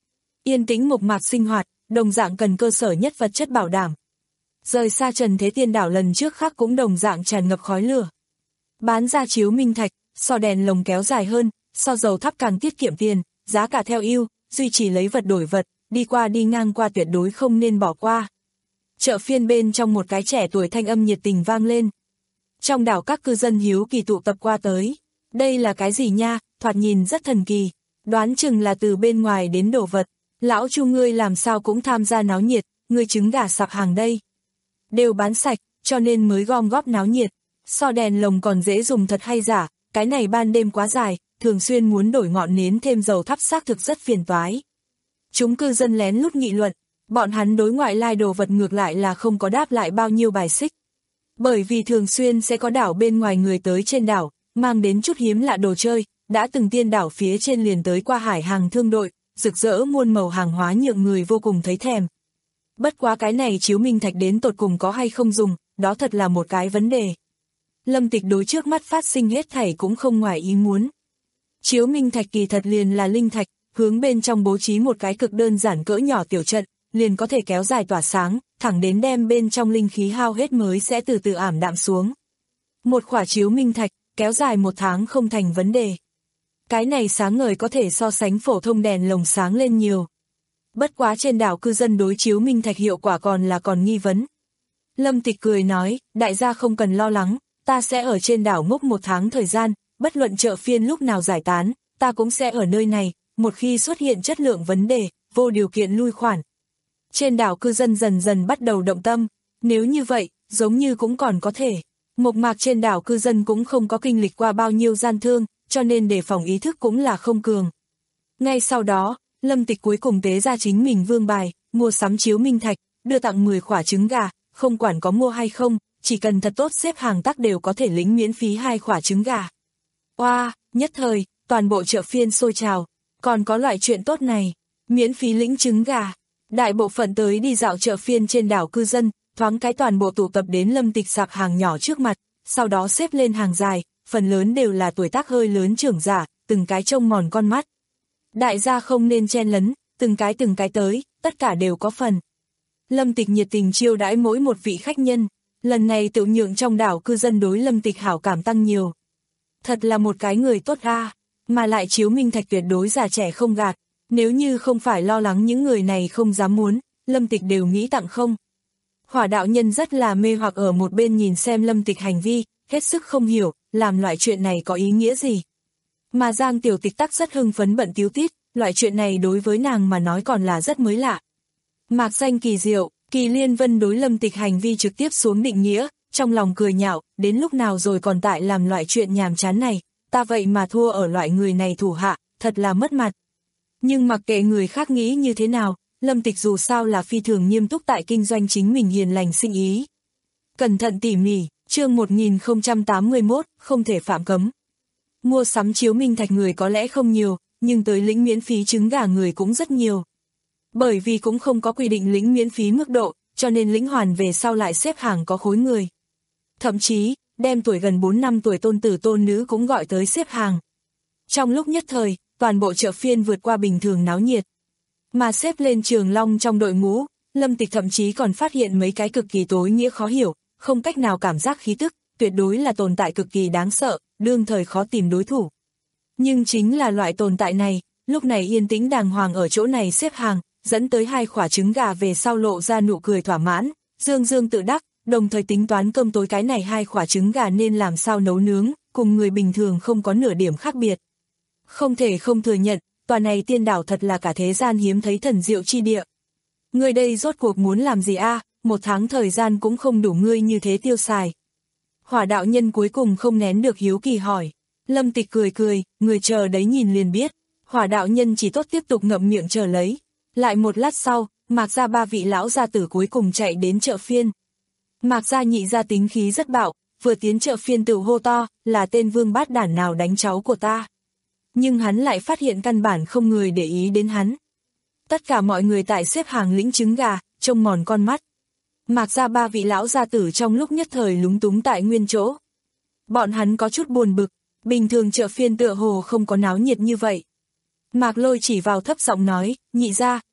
yên tĩnh mộc mạc sinh hoạt, đồng dạng cần cơ sở nhất vật chất bảo đảm. Rời xa Trần Thế Tiên đảo lần trước khác cũng đồng dạng tràn ngập khói lửa. Bán ra chiếu minh thạch, so đèn lồng kéo dài hơn, so dầu thắp càng tiết kiệm tiền, giá cả theo ưu, duy trì lấy vật đổi vật, đi qua đi ngang qua tuyệt đối không nên bỏ qua. Chợ phiên bên trong một cái trẻ tuổi thanh âm nhiệt tình vang lên. Trong đảo các cư dân hiếu kỳ tụ tập qua tới. Đây là cái gì nha, thoạt nhìn rất thần kỳ. Đoán chừng là từ bên ngoài đến đồ vật. Lão Chu ngươi làm sao cũng tham gia náo nhiệt, ngươi trứng gà sạp hàng đây. Đều bán sạch, cho nên mới gom góp náo nhiệt. So đèn lồng còn dễ dùng thật hay giả, cái này ban đêm quá dài, thường xuyên muốn đổi ngọn nến thêm dầu thắp xác thực rất phiền toái. Chúng cư dân lén lút nghị luận, bọn hắn đối ngoại lai đồ vật ngược lại là không có đáp lại bao nhiêu bài xích. Bởi vì thường xuyên sẽ có đảo bên ngoài người tới trên đảo, mang đến chút hiếm lạ đồ chơi, đã từng tiên đảo phía trên liền tới qua hải hàng thương đội, rực rỡ muôn màu hàng hóa nhượng người vô cùng thấy thèm. Bất quá cái này chiếu minh thạch đến tột cùng có hay không dùng, đó thật là một cái vấn đề. Lâm Tịch đối trước mắt phát sinh hết thảy cũng không ngoài ý muốn. Chiếu minh thạch kỳ thật liền là linh thạch, hướng bên trong bố trí một cái cực đơn giản cỡ nhỏ tiểu trận, liền có thể kéo dài tỏa sáng, thẳng đến đem bên trong linh khí hao hết mới sẽ từ từ ảm đạm xuống. Một khỏa chiếu minh thạch, kéo dài một tháng không thành vấn đề. Cái này sáng ngời có thể so sánh phổ thông đèn lồng sáng lên nhiều. Bất quá trên đảo cư dân đối chiếu minh thạch hiệu quả còn là còn nghi vấn. Lâm Tịch cười nói, đại gia không cần lo lắng, ta sẽ ở trên đảo ngốc một tháng thời gian, bất luận chợ phiên lúc nào giải tán, ta cũng sẽ ở nơi này, một khi xuất hiện chất lượng vấn đề, vô điều kiện lui khoản. Trên đảo cư dân dần dần bắt đầu động tâm, nếu như vậy, giống như cũng còn có thể. Mộc mạc trên đảo cư dân cũng không có kinh lịch qua bao nhiêu gian thương, cho nên đề phòng ý thức cũng là không cường. Ngay sau đó, Lâm Tịch cuối cùng tế ra chính mình vương bài, mua sắm chiếu minh thạch, đưa tặng mười khỏa trứng gà, không quản có mua hay không, chỉ cần thật tốt xếp hàng tắc đều có thể lĩnh miễn phí hai khỏa trứng gà. Oa, wow, nhất thời, toàn bộ chợ phiên sôi trào, còn có loại chuyện tốt này, miễn phí lĩnh trứng gà. Đại bộ phận tới đi dạo chợ phiên trên đảo cư dân, thoáng cái toàn bộ tụ tập đến Lâm Tịch sạp hàng nhỏ trước mặt, sau đó xếp lên hàng dài, phần lớn đều là tuổi tác hơi lớn trưởng giả, từng cái trông mòn con mắt. Đại gia không nên chen lấn, từng cái từng cái tới, tất cả đều có phần. Lâm Tịch nhiệt tình chiêu đãi mỗi một vị khách nhân, lần này tự nhượng trong đảo cư dân đối Lâm Tịch hảo cảm tăng nhiều. Thật là một cái người tốt a, mà lại chiếu minh thạch tuyệt đối già trẻ không gạt, nếu như không phải lo lắng những người này không dám muốn, Lâm Tịch đều nghĩ tặng không. Hỏa đạo nhân rất là mê hoặc ở một bên nhìn xem Lâm Tịch hành vi, hết sức không hiểu, làm loại chuyện này có ý nghĩa gì. Mà Giang Tiểu Tịch tắc rất hưng phấn bận tíu tít, loại chuyện này đối với nàng mà nói còn là rất mới lạ. Mạc danh kỳ diệu, Kỳ Liên Vân đối Lâm Tịch hành vi trực tiếp xuống định nghĩa, trong lòng cười nhạo, đến lúc nào rồi còn tại làm loại chuyện nhàm chán này, ta vậy mà thua ở loại người này thủ hạ, thật là mất mặt. Nhưng mặc kệ người khác nghĩ như thế nào, Lâm Tịch dù sao là phi thường nghiêm túc tại kinh doanh chính mình hiền lành sinh ý. Cẩn thận tỉ mỉ, chương một nghìn không trăm tám mươi mốt, không thể phạm cấm. Mua sắm chiếu minh thạch người có lẽ không nhiều, nhưng tới lĩnh miễn phí trứng gà người cũng rất nhiều. Bởi vì cũng không có quy định lĩnh miễn phí mức độ, cho nên lĩnh hoàn về sau lại xếp hàng có khối người. Thậm chí, đem tuổi gần bốn năm tuổi tôn tử tôn nữ cũng gọi tới xếp hàng. Trong lúc nhất thời, toàn bộ chợ phiên vượt qua bình thường náo nhiệt. Mà xếp lên Trường Long trong đội ngũ, Lâm Tịch thậm chí còn phát hiện mấy cái cực kỳ tối nghĩa khó hiểu, không cách nào cảm giác khí tức, tuyệt đối là tồn tại cực kỳ đáng sợ, đương thời khó tìm đối thủ. Nhưng chính là loại tồn tại này, lúc này yên tĩnh đàng hoàng ở chỗ này xếp hàng, dẫn tới hai quả trứng gà về sau lộ ra nụ cười thỏa mãn, dương dương tự đắc, đồng thời tính toán cơm tối cái này hai quả trứng gà nên làm sao nấu nướng, cùng người bình thường không có nửa điểm khác biệt. Không thể không thừa nhận, tòa này tiên đảo thật là cả thế gian hiếm thấy thần diệu chi địa. Ngươi đây rốt cuộc muốn làm gì a? Một tháng thời gian cũng không đủ ngươi như thế tiêu xài. Hỏa đạo nhân cuối cùng không nén được hiếu kỳ hỏi. Lâm Tịch cười cười, người chờ đấy nhìn liền biết. Hỏa đạo nhân chỉ tốt tiếp tục ngậm miệng chờ lấy. Lại một lát sau, Mạc gia ba vị lão gia tử cuối cùng chạy đến chợ phiên. Mạc gia nhị gia tính khí rất bạo, vừa tiến chợ phiên tự hô to, là tên vương bát đản nào đánh cháu của ta. Nhưng hắn lại phát hiện căn bản không người để ý đến hắn. Tất cả mọi người tại xếp hàng lĩnh trứng gà, trông mòn con mắt. Mạc gia ba vị lão gia tử trong lúc nhất thời lúng túng tại nguyên chỗ. Bọn hắn có chút buồn bực, bình thường chợ phiên tựa hồ không có náo nhiệt như vậy. Mạc Lôi chỉ vào thấp giọng nói, nhị gia,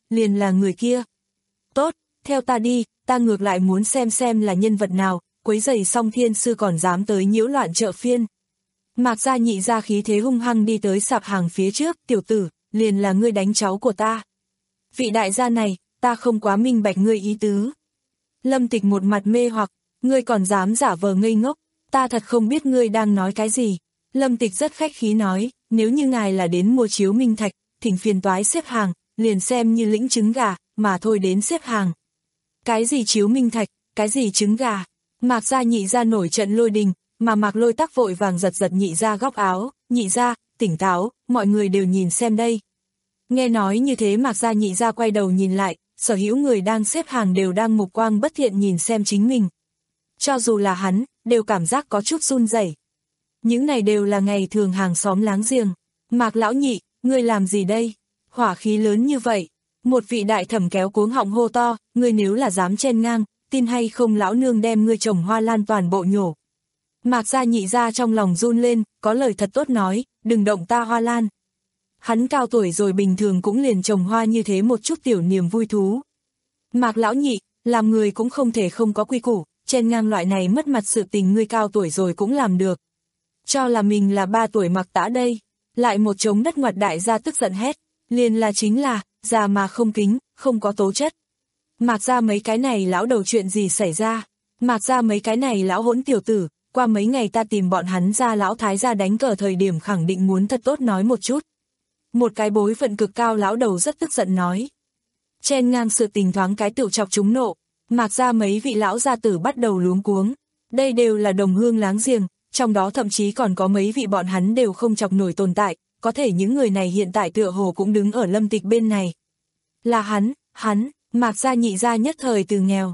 liền là người kia. Tốt, theo ta đi, ta ngược lại muốn xem xem là nhân vật nào, quấy rầy xong thiên sư còn dám tới nhiễu loạn chợ phiên. Mạc gia nhị gia khí thế hung hăng đi tới sạp hàng phía trước, tiểu tử, liền là ngươi đánh cháu của ta. Vị đại gia này, ta không quá minh bạch ngươi ý tứ. Lâm Tịch một mặt mê hoặc, ngươi còn dám giả vờ ngây ngốc, ta thật không biết ngươi đang nói cái gì. Lâm Tịch rất khách khí nói, nếu như ngài là đến mua chiếu minh thạch, thỉnh phiền toái xếp hàng, liền xem như lĩnh trứng gà, mà thôi đến xếp hàng. Cái gì chiếu minh thạch, cái gì trứng gà, Mạc gia nhị gia nổi trận lôi đình, mà Mạc Lôi tắc vội vàng giật giật nhị gia góc áo, nhị gia, tỉnh táo, mọi người đều nhìn xem đây. Nghe nói như thế Mạc gia nhị gia quay đầu nhìn lại, sở hữu người đang xếp hàng đều đang mục quang bất thiện nhìn xem chính mình. Cho dù là hắn, đều cảm giác có chút run rẩy. Những này đều là ngày thường hàng xóm láng giềng. Mạc lão nhị, ngươi làm gì đây? Hỏa khí lớn như vậy. Một vị đại thẩm kéo cuống họng hô to, ngươi nếu là dám chen ngang, tin hay không lão nương đem ngươi trồng hoa lan toàn bộ nhổ. Mạc gia nhị gia trong lòng run lên, có lời thật tốt nói, đừng động ta hoa lan. Hắn cao tuổi rồi bình thường cũng liền trồng hoa như thế một chút tiểu niềm vui thú. Mạc lão nhị, làm người cũng không thể không có quy củ, chen ngang loại này mất mặt sự tình ngươi cao tuổi rồi cũng làm được. Cho là mình là ba tuổi Mạc Tã đây. Lại một trống đất ngoặt đại gia tức giận hét, liền là chính là, già mà không kính, không có tố chất. Mạc gia mấy cái này lão đầu chuyện gì xảy ra? Mạc gia mấy cái này lão hỗn tiểu tử, qua mấy ngày ta tìm bọn hắn ra lão thái gia đánh cờ thời điểm khẳng định muốn thật tốt nói một chút. Một cái bối phận cực cao lão đầu rất tức giận nói. Chen ngang sự tình thoáng cái tựu chọc chúng nộ, Mạc gia mấy vị lão gia tử bắt đầu luống cuống. Đây đều là đồng hương láng giềng, trong đó thậm chí còn có mấy vị bọn hắn đều không chọc nổi tồn tại, có thể những người này hiện tại tựa hồ cũng đứng ở Lâm Tịch bên này. Là hắn, hắn, Mạc gia nhị gia nhất thời từ nghèo.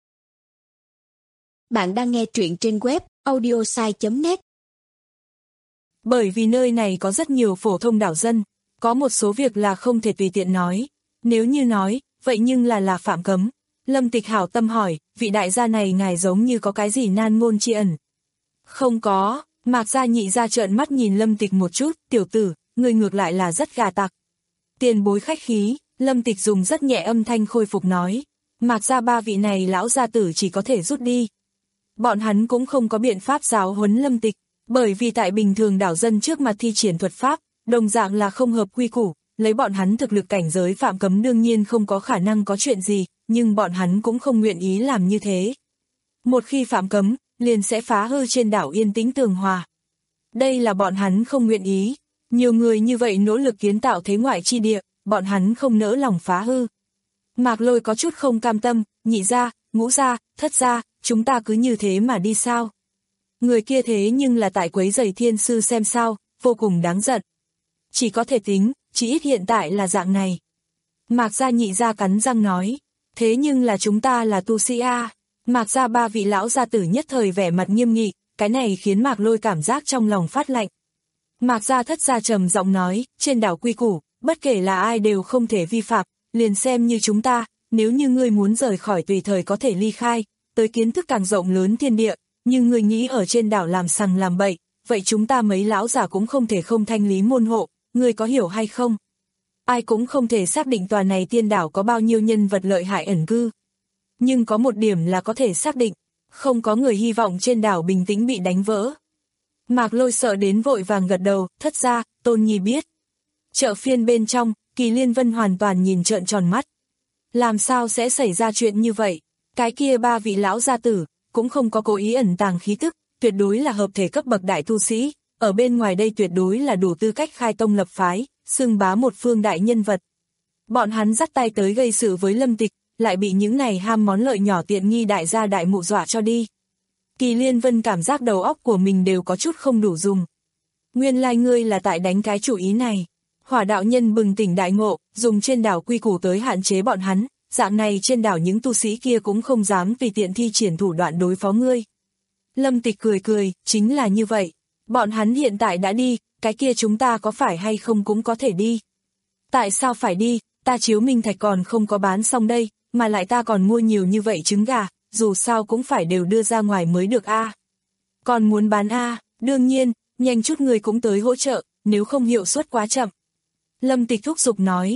Bạn đang nghe truyện trên web audiosai chấm net. Bởi vì nơi này có rất nhiều phổ thông đảo dân, có một số việc là không thể tùy tiện nói. Nếu như nói, vậy nhưng là là phạm cấm. Lâm Tịch hảo tâm hỏi, vị đại gia này ngài giống như có cái gì nan ngôn tri ẩn. Không có, Mạc gia nhị gia trợn mắt nhìn Lâm Tịch một chút, tiểu tử, người ngược lại là rất gà tặc. Tiền bối khách khí, Lâm Tịch dùng rất nhẹ âm thanh khôi phục nói. Mạc gia ba vị này lão gia tử chỉ có thể rút đi. Bọn hắn cũng không có biện pháp giáo huấn Lâm Tịch, bởi vì tại bình thường đảo dân trước mặt thi triển thuật pháp, đồng dạng là không hợp quy củ, lấy bọn hắn thực lực cảnh giới phạm cấm đương nhiên không có khả năng có chuyện gì, nhưng bọn hắn cũng không nguyện ý làm như thế. Một khi phạm cấm, liền sẽ phá hư trên đảo yên tĩnh tường hòa. Đây là bọn hắn không nguyện ý, nhiều người như vậy nỗ lực kiến tạo thế ngoại chi địa, bọn hắn không nỡ lòng phá hư. Mạc Lôi có chút không cam tâm, nhị gia, ngũ gia, thất gia, chúng ta cứ như thế mà đi sao? Người kia thế nhưng là tại quấy rầy thiên sư xem sao, vô cùng đáng giận. Chỉ có thể tính, chỉ ít hiện tại là dạng này. Mạc gia nhị gia cắn răng nói, thế nhưng là chúng ta là tu sĩ a. Mạc gia ba vị lão gia tử nhất thời vẻ mặt nghiêm nghị, cái này khiến Mạc Lôi cảm giác trong lòng phát lạnh. Mạc gia thất gia trầm giọng nói, trên đảo quy củ, bất kể là ai đều không thể vi phạm, liền xem như chúng ta, nếu như ngươi muốn rời khỏi tùy thời có thể ly khai, tới kiến thức càng rộng lớn thiên địa, nhưng ngươi nghĩ ở trên đảo làm sằng làm bậy, vậy chúng ta mấy lão giả cũng không thể không thanh lý môn hộ, ngươi có hiểu hay không? Ai cũng không thể xác định tòa này tiên đảo có bao nhiêu nhân vật lợi hại ẩn cư. Nhưng có một điểm là có thể xác định, không có người hy vọng trên đảo bình tĩnh bị đánh vỡ. Mạc Lôi sợ đến vội vàng gật đầu, thất gia, Tôn Nhi biết. Chợ phiên bên trong, Kỳ Liên Vân hoàn toàn nhìn trợn tròn mắt. Làm sao sẽ xảy ra chuyện như vậy? Cái kia ba vị lão gia tử, cũng không có cố ý ẩn tàng khí tức, tuyệt đối là hợp thể cấp bậc đại tu sĩ, ở bên ngoài đây tuyệt đối là đủ tư cách khai tông lập phái, xưng bá một phương đại nhân vật. Bọn hắn dắt tay tới gây sự với Lâm Tịch, lại bị những này ham món lợi nhỏ tiện nghi đại gia đại mụ dọa cho đi. Kỳ Liên Vân cảm giác đầu óc của mình đều có chút không đủ dùng. Nguyên lai ngươi là tại đánh cái chủ ý này. Hỏa đạo nhân bừng tỉnh đại ngộ, dùng trên đảo quy củ tới hạn chế bọn hắn, dạng này trên đảo những tu sĩ kia cũng không dám tùy tiện thi triển thủ đoạn đối phó ngươi. Lâm Tịch cười cười, chính là như vậy. Bọn hắn hiện tại đã đi, cái kia chúng ta có phải hay không cũng có thể đi. Tại sao phải đi, ta chiếu minh thạch còn không có bán xong đây, mà lại ta còn mua nhiều như vậy trứng gà, dù sao cũng phải đều đưa ra ngoài mới được a. Còn muốn bán a, đương nhiên, nhanh chút người cũng tới hỗ trợ, nếu không hiệu suất quá chậm. Lâm Tịch thúc giục nói,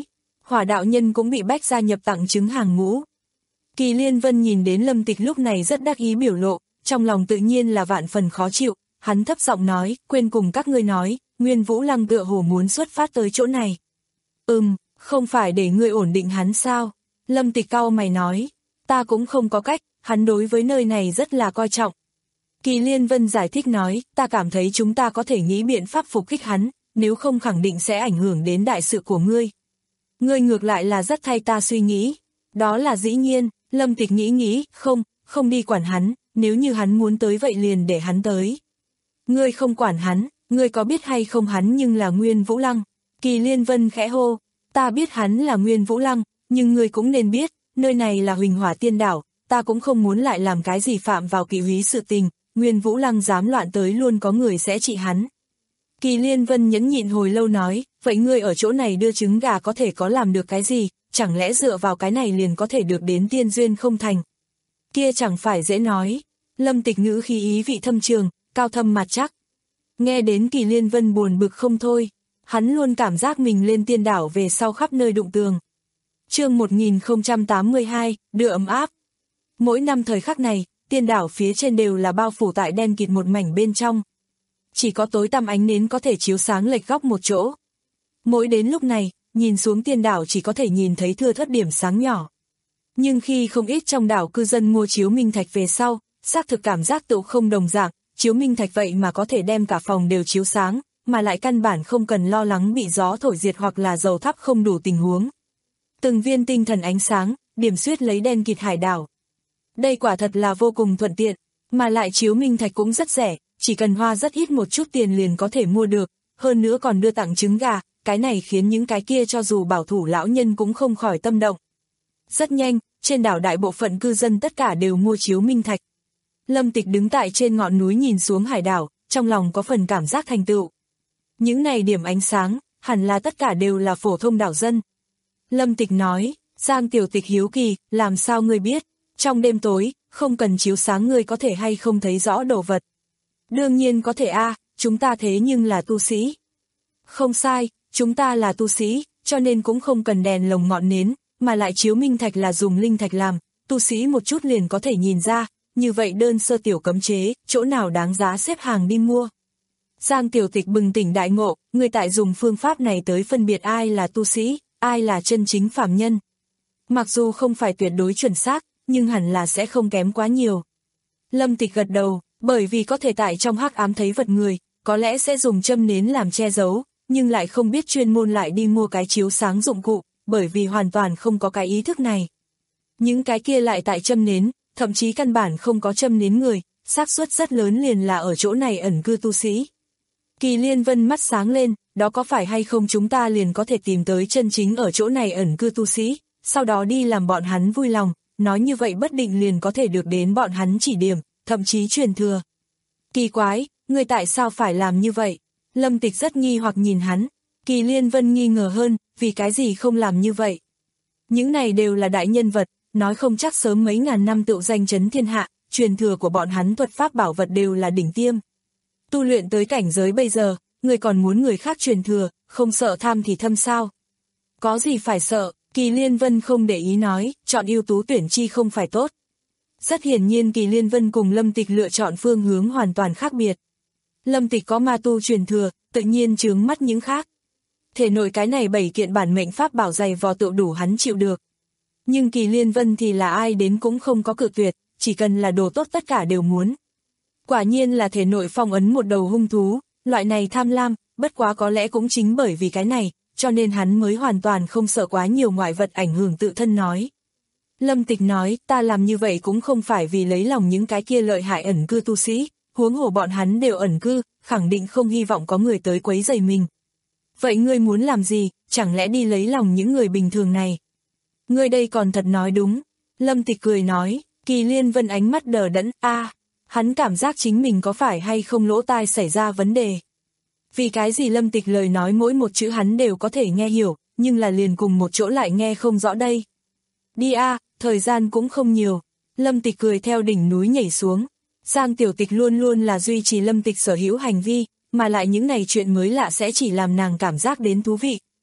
Hỏa đạo nhân cũng bị bách gia nhập tặng chứng hàng ngũ. Kỳ Liên Vân nhìn đến Lâm Tịch lúc này rất đắc ý biểu lộ, trong lòng tự nhiên là vạn phần khó chịu, hắn thấp giọng nói, quên cùng các ngươi nói, Nguyên Vũ Lăng tựa hồ muốn xuất phát tới chỗ này. Ừm, không phải để ngươi ổn định hắn sao? Lâm Tịch cau mày nói, ta cũng không có cách, hắn đối với nơi này rất là coi trọng. Kỳ Liên Vân giải thích nói, ta cảm thấy chúng ta có thể nghĩ biện pháp phục kích hắn, nếu không khẳng định sẽ ảnh hưởng đến đại sự của ngươi. Ngươi ngược lại là rất thay ta suy nghĩ. Đó là dĩ nhiên, Lâm Tịch nghĩ nghĩ, không, không đi quản hắn, nếu như hắn muốn tới vậy liền để hắn tới. Ngươi không quản hắn, ngươi có biết hay không hắn nhưng là Nguyên Vũ Lăng. Kỳ Liên Vân khẽ hô, ta biết hắn là Nguyên Vũ Lăng, nhưng ngươi cũng nên biết, nơi này là Huỳnh Hỏa Tiên Đảo, ta cũng không muốn lại làm cái gì phạm vào kỵ húy sự tình, Nguyên Vũ Lăng dám loạn tới luôn có người sẽ trị hắn. Kỳ Liên Vân nhẫn nhịn hồi lâu nói, vậy ngươi ở chỗ này đưa trứng gà có thể có làm được cái gì, chẳng lẽ dựa vào cái này liền có thể được đến tiên duyên không thành. Kia chẳng phải dễ nói. Lâm Tịch ngữ khí ý vị thâm trường, cao thâm mặt chắc. Nghe đến Kỳ Liên Vân buồn bực không thôi, hắn luôn cảm giác mình lên tiên đảo về sau khắp nơi đụng tường. Chương một nghìn không trăm tám mươi hai, đưa ấm áp. Mỗi năm thời khắc này, tiên đảo phía trên đều là bao phủ tại đen kịt một mảnh bên trong. Chỉ có tối tăm ánh nến có thể chiếu sáng lệch góc một chỗ. Mỗi đến lúc này, nhìn xuống tiên đảo chỉ có thể nhìn thấy thưa thớt điểm sáng nhỏ. Nhưng khi không ít trong đảo cư dân mua chiếu minh thạch về sau, xác thực cảm giác tự không đồng dạng, chiếu minh thạch vậy mà có thể đem cả phòng đều chiếu sáng, mà lại căn bản không cần lo lắng bị gió thổi diệt hoặc là dầu thắp không đủ tình huống. Từng viên tinh thần ánh sáng, điểm xuyết lấy đen kịt hải đảo. Đây quả thật là vô cùng thuận tiện, mà lại chiếu minh thạch cũng rất rẻ, chỉ cần hoa rất ít một chút tiền liền có thể mua được, hơn nữa còn đưa tặng trứng gà, cái này khiến những cái kia cho dù bảo thủ lão nhân cũng không khỏi tâm động. Rất nhanh, trên đảo đại bộ phận cư dân tất cả đều mua chiếu minh thạch. Lâm Tịch đứng tại trên ngọn núi nhìn xuống hải đảo, trong lòng có phần cảm giác thành tựu. Những này điểm ánh sáng, hẳn là tất cả đều là phổ thông đảo dân. Lâm Tịch nói, Giang Tiểu Tịch hiếu kỳ, làm sao ngươi biết, trong đêm tối, không cần chiếu sáng ngươi có thể hay không thấy rõ đồ vật. Đương nhiên có thể a, à, chúng ta thế nhưng là tu sĩ. Không sai, chúng ta là tu sĩ, cho nên cũng không cần đèn lồng ngọn nến, mà lại chiếu minh thạch là dùng linh thạch làm, tu sĩ một chút liền có thể nhìn ra, như vậy đơn sơ tiểu cấm chế, chỗ nào đáng giá xếp hàng đi mua. Giang Tiểu Tịch bừng tỉnh đại ngộ, người tại dùng phương pháp này tới phân biệt ai là tu sĩ, ai là chân chính phàm nhân. Mặc dù không phải tuyệt đối chuẩn xác, nhưng hẳn là sẽ không kém quá nhiều. Lâm Tịch gật đầu, bởi vì có thể tại trong hắc ám thấy vật người, có lẽ sẽ dùng châm nến làm che giấu, nhưng lại không biết chuyên môn lại đi mua cái chiếu sáng dụng cụ, bởi vì hoàn toàn không có cái ý thức này. Những cái kia lại tại châm nến, thậm chí căn bản không có châm nến người, xác suất rất lớn liền là ở chỗ này ẩn cư tu sĩ. Kỳ Liên Vân mắt sáng lên, đó có phải hay không chúng ta liền có thể tìm tới chân chính ở chỗ này ẩn cư tu sĩ, sau đó đi làm bọn hắn vui lòng, nói như vậy bất định liền có thể được đến bọn hắn chỉ điểm, thậm chí truyền thừa. Kỳ quái, người tại sao phải làm như vậy? Lâm Tịch rất nghi hoặc nhìn hắn, Kỳ Liên Vân nghi ngờ hơn, vì cái gì không làm như vậy? Những này đều là đại nhân vật, nói không chắc sớm mấy ngàn năm tựu danh chấn thiên hạ, truyền thừa của bọn hắn thuật pháp bảo vật đều là đỉnh tiêm. Tu luyện tới cảnh giới bây giờ, người còn muốn người khác truyền thừa, không sợ tham thì thâm sao? Có gì phải sợ, Kỳ Liên Vân không để ý nói, chọn ưu tú tuyển chi không phải tốt. Rất hiển nhiên Kỳ Liên Vân cùng Lâm Tịch lựa chọn phương hướng hoàn toàn khác biệt. Lâm Tịch có ma tu truyền thừa, tự nhiên chướng mắt những khác. Thể nội cái này bảy kiện bản mệnh pháp bảo dày vò tựu đủ hắn chịu được. Nhưng Kỳ Liên Vân thì là ai đến cũng không có cự tuyệt, chỉ cần là đồ tốt tất cả đều muốn. Quả nhiên là thể nội phong ấn một đầu hung thú, loại này tham lam, bất quá có lẽ cũng chính bởi vì cái này, cho nên hắn mới hoàn toàn không sợ quá nhiều ngoại vật ảnh hưởng tự thân nói. Lâm Tịch nói, ta làm như vậy cũng không phải vì lấy lòng những cái kia lợi hại ẩn cư tu sĩ, huống hồ bọn hắn đều ẩn cư, khẳng định không hy vọng có người tới quấy rầy mình. Vậy ngươi muốn làm gì, chẳng lẽ đi lấy lòng những người bình thường này? Ngươi đây còn thật nói đúng. Lâm Tịch cười nói, Kỳ Liên Vân ánh mắt đờ đẫn, a, à, hắn cảm giác chính mình có phải hay không lỗ tai xảy ra vấn đề. Vì cái gì Lâm Tịch lời nói mỗi một chữ hắn đều có thể nghe hiểu, nhưng là liền cùng một chỗ lại nghe không rõ đây. Đi a, à, thời gian cũng không nhiều. Lâm Tịch cười theo đỉnh núi nhảy xuống. Giang Tiểu Tịch luôn luôn là duy trì Lâm Tịch sở hữu hành vi, mà lại những này chuyện mới lạ sẽ chỉ làm nàng cảm giác đến thú vị,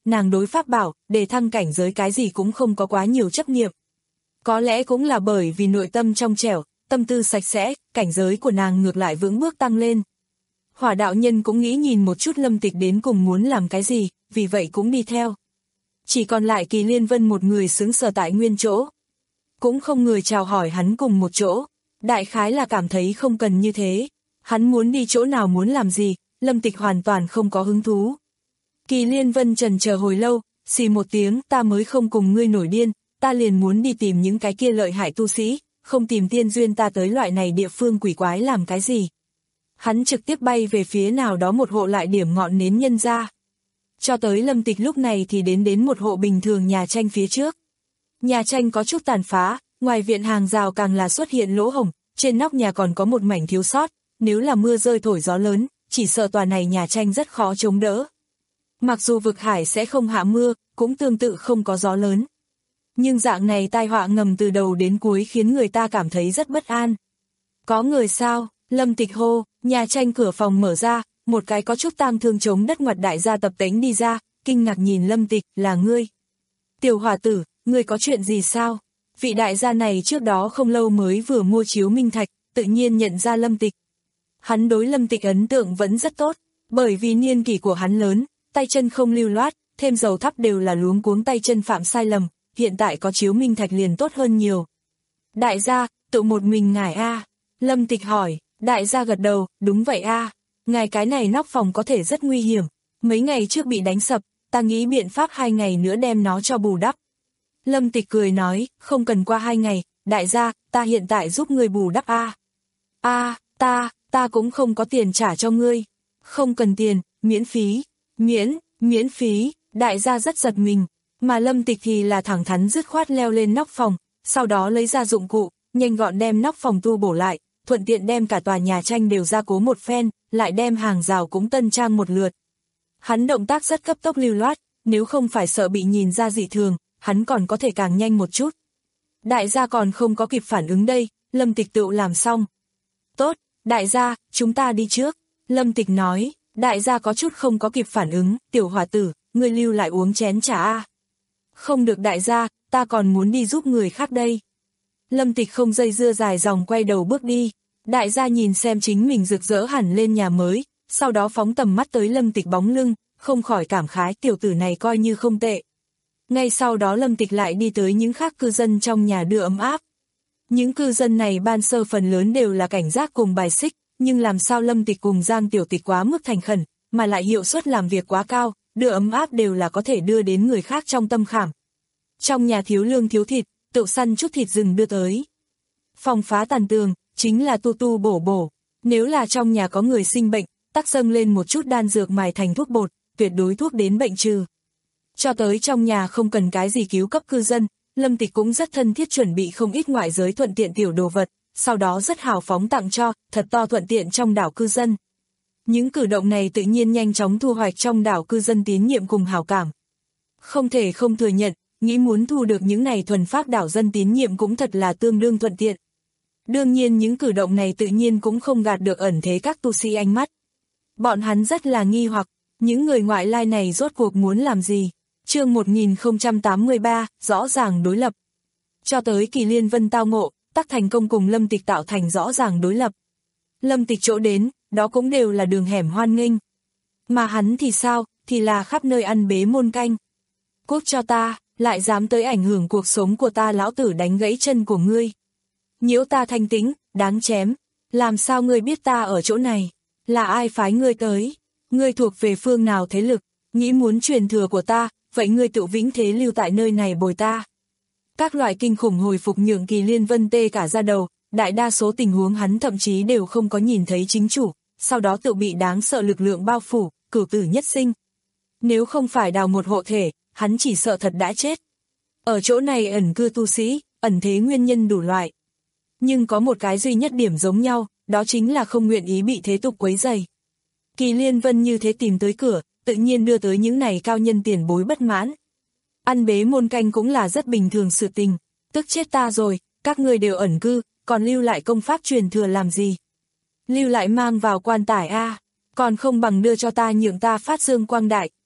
nàng đối pháp bảo, để thăng cảnh giới cái gì cũng không có quá nhiều chấp niệm. Có lẽ cũng là bởi vì nội tâm trong trẻo, tâm tư sạch sẽ, cảnh giới của nàng ngược lại vững bước tăng lên. Hỏa đạo nhân cũng nghĩ nhìn một chút Lâm Tịch đến cùng muốn làm cái gì, vì vậy cũng đi theo. Chỉ còn lại Kỳ Liên Vân một người sững sờ tại nguyên chỗ. Cũng không người chào hỏi hắn cùng một chỗ, đại khái là cảm thấy không cần như thế. Hắn muốn đi chỗ nào muốn làm gì, Lâm Tịch hoàn toàn không có hứng thú. Kỳ Liên Vân trần chờ hồi lâu, xì một tiếng, ta mới không cùng ngươi nổi điên, ta liền muốn đi tìm những cái kia lợi hại tu sĩ, không tìm tiên duyên ta tới loại này địa phương quỷ quái làm cái gì. Hắn trực tiếp bay về phía nào đó một hộ lại điểm ngọn nến nhân ra. Cho tới Lâm Tịch lúc này thì đến đến một hộ bình thường nhà tranh phía trước. Nhà tranh có chút tàn phá, ngoài viện hàng rào càng là xuất hiện lỗ hổng, trên nóc nhà còn có một mảnh thiếu sót, nếu là mưa rơi thổi gió lớn, chỉ sợ tòa này nhà tranh rất khó chống đỡ. Mặc dù vực hải sẽ không hạ mưa, cũng tương tự không có gió lớn. Nhưng dạng này tai họa ngầm từ đầu đến cuối khiến người ta cảm thấy rất bất an. Có người sao? Lâm Tịch hô, nhà tranh cửa phòng mở ra, một cái có chút tang thương chống đất ngoặt đại gia Tập Tánh đi ra, kinh ngạc nhìn Lâm Tịch, là ngươi. Tiểu hòa tử, ngươi có chuyện gì sao? Vị đại gia này trước đó không lâu mới vừa mua chiếu minh thạch, tự nhiên nhận ra Lâm Tịch. Hắn đối Lâm Tịch ấn tượng vẫn rất tốt, bởi vì niên kỷ của hắn lớn, tay chân không lưu loát, thêm dầu thắp đều là luống cuống tay chân phạm sai lầm, hiện tại có chiếu minh thạch liền tốt hơn nhiều. Đại gia, tự một mình ngài a? Lâm Tịch hỏi, đại gia gật đầu, đúng vậy a, ngài cái này nóc phòng có thể rất nguy hiểm, mấy ngày trước bị đánh sập, ta nghĩ biện pháp hai ngày nữa đem nó cho bù đắp. Lâm Tịch cười nói, không cần qua hai ngày, đại gia, ta hiện tại giúp người bù đắp a. A, ta, ta cũng không có tiền trả cho ngươi. Không cần tiền, miễn phí, miễn, miễn phí, đại gia rất giật mình, mà Lâm Tịch thì là thẳng thắn dứt khoát leo lên nóc phòng, sau đó lấy ra dụng cụ, nhanh gọn đem nóc phòng tu bổ lại, thuận tiện đem cả tòa nhà tranh đều gia cố một phen, lại đem hàng rào cũng tân trang một lượt. Hắn động tác rất cấp tốc lưu loát, nếu không phải sợ bị nhìn ra dị thường, hắn còn có thể càng nhanh một chút. Đại gia còn không có kịp phản ứng đây, Lâm Tịch tự làm xong. Tốt, đại gia, chúng ta đi trước. Lâm Tịch nói, đại gia có chút không có kịp phản ứng, tiểu hòa tử, ngươi lưu lại uống chén trà a. Không được đại gia, ta còn muốn đi giúp người khác đây. Lâm Tịch không dây dưa dài dòng quay đầu bước đi. Đại gia nhìn xem chính mình rực rỡ hẳn lên nhà mới, sau đó phóng tầm mắt tới Lâm Tịch bóng lưng, không khỏi cảm khái tiểu tử này coi như không tệ. Ngay sau đó Lâm Tịch lại đi tới những khác cư dân trong nhà đưa ấm áp. Những cư dân này ban sơ phần lớn đều là cảnh giác cùng bài xích, nhưng làm sao Lâm Tịch cùng Giang Tiểu Tịch quá mức thành khẩn, mà lại hiệu suất làm việc quá cao, đưa ấm áp đều là có thể đưa đến người khác trong tâm khảm. Trong nhà thiếu lương thiếu thịt, tự săn chút thịt rừng đưa tới. Phòng phá tàn tường, chính là tu tu bổ bổ. Nếu là trong nhà có người sinh bệnh, tắc dâng lên một chút đan dược mài thành thuốc bột, tuyệt đối thuốc đến bệnh trừ. Cho tới trong nhà không cần cái gì cứu cấp cư dân, Lâm Tịch cũng rất thân thiết chuẩn bị không ít ngoại giới thuận tiện tiểu đồ vật, sau đó rất hào phóng tặng cho, thật to thuận tiện trong đảo cư dân. Những cử động này tự nhiên nhanh chóng thu hoạch trong đảo cư dân tín nhiệm cùng hảo cảm. Không thể không thừa nhận, nghĩ muốn thu được những này thuần phác đảo dân tín nhiệm cũng thật là tương đương thuận tiện. Đương nhiên những cử động này tự nhiên cũng không gạt được ẩn thế các tu sĩ ánh mắt. Bọn hắn rất là nghi hoặc, những người ngoại lai này rốt cuộc muốn làm gì? Chương một nghìn không trăm tám mươi ba, rõ ràng đối lập. Cho tới Kỳ Liên Vân tao ngộ, tắc thành công cùng Lâm Tịch tạo thành rõ ràng đối lập. Lâm Tịch chỗ đến, đó cũng đều là đường hẻm hoan nghênh. Mà hắn thì sao, thì là khắp nơi ăn bế môn canh. Cút cho ta, lại dám tới ảnh hưởng cuộc sống của ta, lão tử đánh gãy chân của ngươi. Nhiễu ta thanh tĩnh, đáng chém. Làm sao ngươi biết ta ở chỗ này? Là ai phái ngươi tới? Ngươi thuộc về phương nào thế lực? Nghĩ muốn truyền thừa của ta, vậy ngươi tự vĩnh thế lưu tại nơi này bồi ta. Các loại kinh khủng hồi phục nhượng Kỳ Liên Vân tê cả da đầu, đại đa số tình huống hắn thậm chí đều không có nhìn thấy chính chủ, sau đó tự bị đáng sợ lực lượng bao phủ, cửu tử nhất sinh. Nếu không phải đào một hộ thể, hắn chỉ sợ thật đã chết. Ở chỗ này ẩn cư tu sĩ, ẩn thế nguyên nhân đủ loại. Nhưng có một cái duy nhất điểm giống nhau, đó chính là không nguyện ý bị thế tục quấy rầy. Kỳ Liên Vân như thế tìm tới cửa, tự nhiên đưa tới những này cao nhân tiền bối bất mãn. Ăn bế môn canh cũng là rất bình thường sự tình, tức chết ta rồi, các ngươi đều ẩn cư, còn lưu lại công pháp truyền thừa làm gì? Lưu lại mang vào quan tài a, còn không bằng đưa cho ta nhượng ta phát dương quang đại,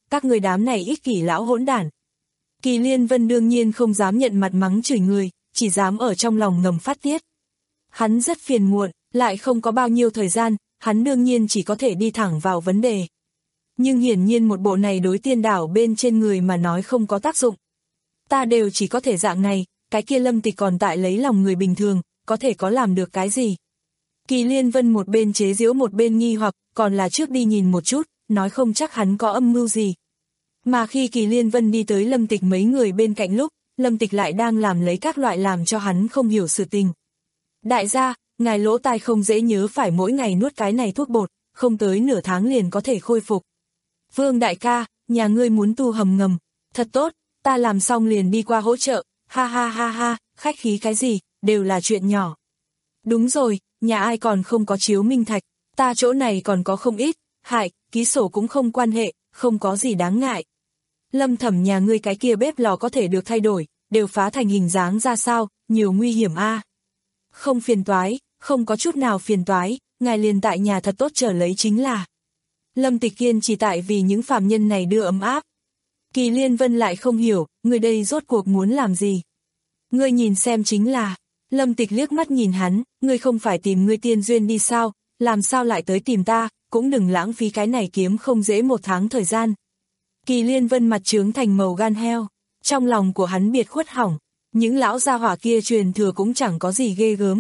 các người đám này ích kỷ lão hỗn đản. Kỳ Liên Vân đương nhiên không dám nhận mặt mắng chửi người, chỉ dám ở trong lòng ngầm phát tiết. Hắn rất phiền muộn, lại không có bao nhiêu thời gian, hắn đương nhiên chỉ có thể đi thẳng vào vấn đề. Nhưng hiển nhiên một bộ này đối tiên đảo bên trên người mà nói không có tác dụng. Ta đều chỉ có thể dạng này, cái kia Lâm Tịch còn tại lấy lòng người bình thường, có thể có làm được cái gì. Kỳ Liên Vân một bên chế giễu một bên nghi hoặc, còn là trước đi nhìn một chút, nói không chắc hắn có âm mưu gì. Mà khi Kỳ Liên Vân đi tới Lâm Tịch mấy người bên cạnh lúc, Lâm Tịch lại đang làm lấy các loại làm cho hắn không hiểu sự tình. Đại gia, ngài lỗ tai không dễ nhớ phải mỗi ngày nuốt cái này thuốc bột, không tới nửa tháng liền có thể khôi phục. Vương đại ca, nhà ngươi muốn tu hầm ngầm, thật tốt, ta làm xong liền đi qua hỗ trợ, ha ha ha ha, khách khí cái gì, đều là chuyện nhỏ. Đúng rồi, nhà ai còn không có chiếu minh thạch, ta chỗ này còn có không ít, hại, ký sổ cũng không quan hệ, không có gì đáng ngại. Lâm Thẩm nhà ngươi cái kia bếp lò có thể được thay đổi, đều phá thành hình dáng ra sao, nhiều nguy hiểm a. Không phiền toái, không có chút nào phiền toái, ngài liền tại nhà thật tốt trở lấy chính là. Lâm Tịch kiên chỉ tại vì những phàm nhân này đưa ấm áp. Kỳ Liên Vân lại không hiểu, người đây rốt cuộc muốn làm gì. Ngươi nhìn xem chính là, Lâm Tịch liếc mắt nhìn hắn, ngươi không phải tìm ngươi tiên duyên đi sao, làm sao lại tới tìm ta, cũng đừng lãng phí cái này kiếm không dễ một tháng thời gian. Kỳ Liên Vân mặt trướng thành màu gan heo, trong lòng của hắn biệt khuất hỏng, những lão gia hỏa kia truyền thừa cũng chẳng có gì ghê gớm.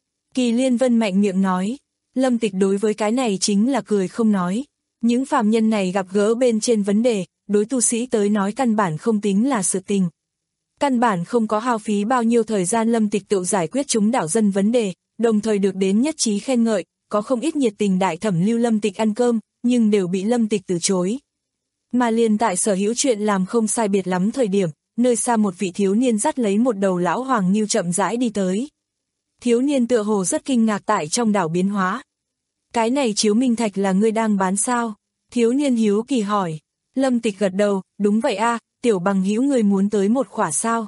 Kỳ Liên Vân mạnh miệng nói, Lâm Tịch đối với cái này chính là cười không nói. Những phàm nhân này gặp gỡ bên trên vấn đề, đối tu sĩ tới nói căn bản không tính là sự tình. Căn bản không có hao phí bao nhiêu thời gian Lâm Tịch tự giải quyết chúng đảo dân vấn đề, đồng thời được đến nhất trí khen ngợi, có không ít nhiệt tình đại thẩm lưu Lâm Tịch ăn cơm, nhưng đều bị Lâm Tịch từ chối. Mà liền tại sở hữu chuyện làm không sai biệt lắm thời điểm, nơi xa một vị thiếu niên dắt lấy một đầu lão hoàng nghiêu chậm rãi đi tới. Thiếu niên tựa hồ rất kinh ngạc tại trong đảo biến hóa. Cái này chiếu minh thạch là ngươi đang bán sao? Thiếu niên hiếu kỳ hỏi. Lâm Tịch gật đầu, đúng vậy a, tiểu bằng hữu ngươi muốn tới một khỏa sao?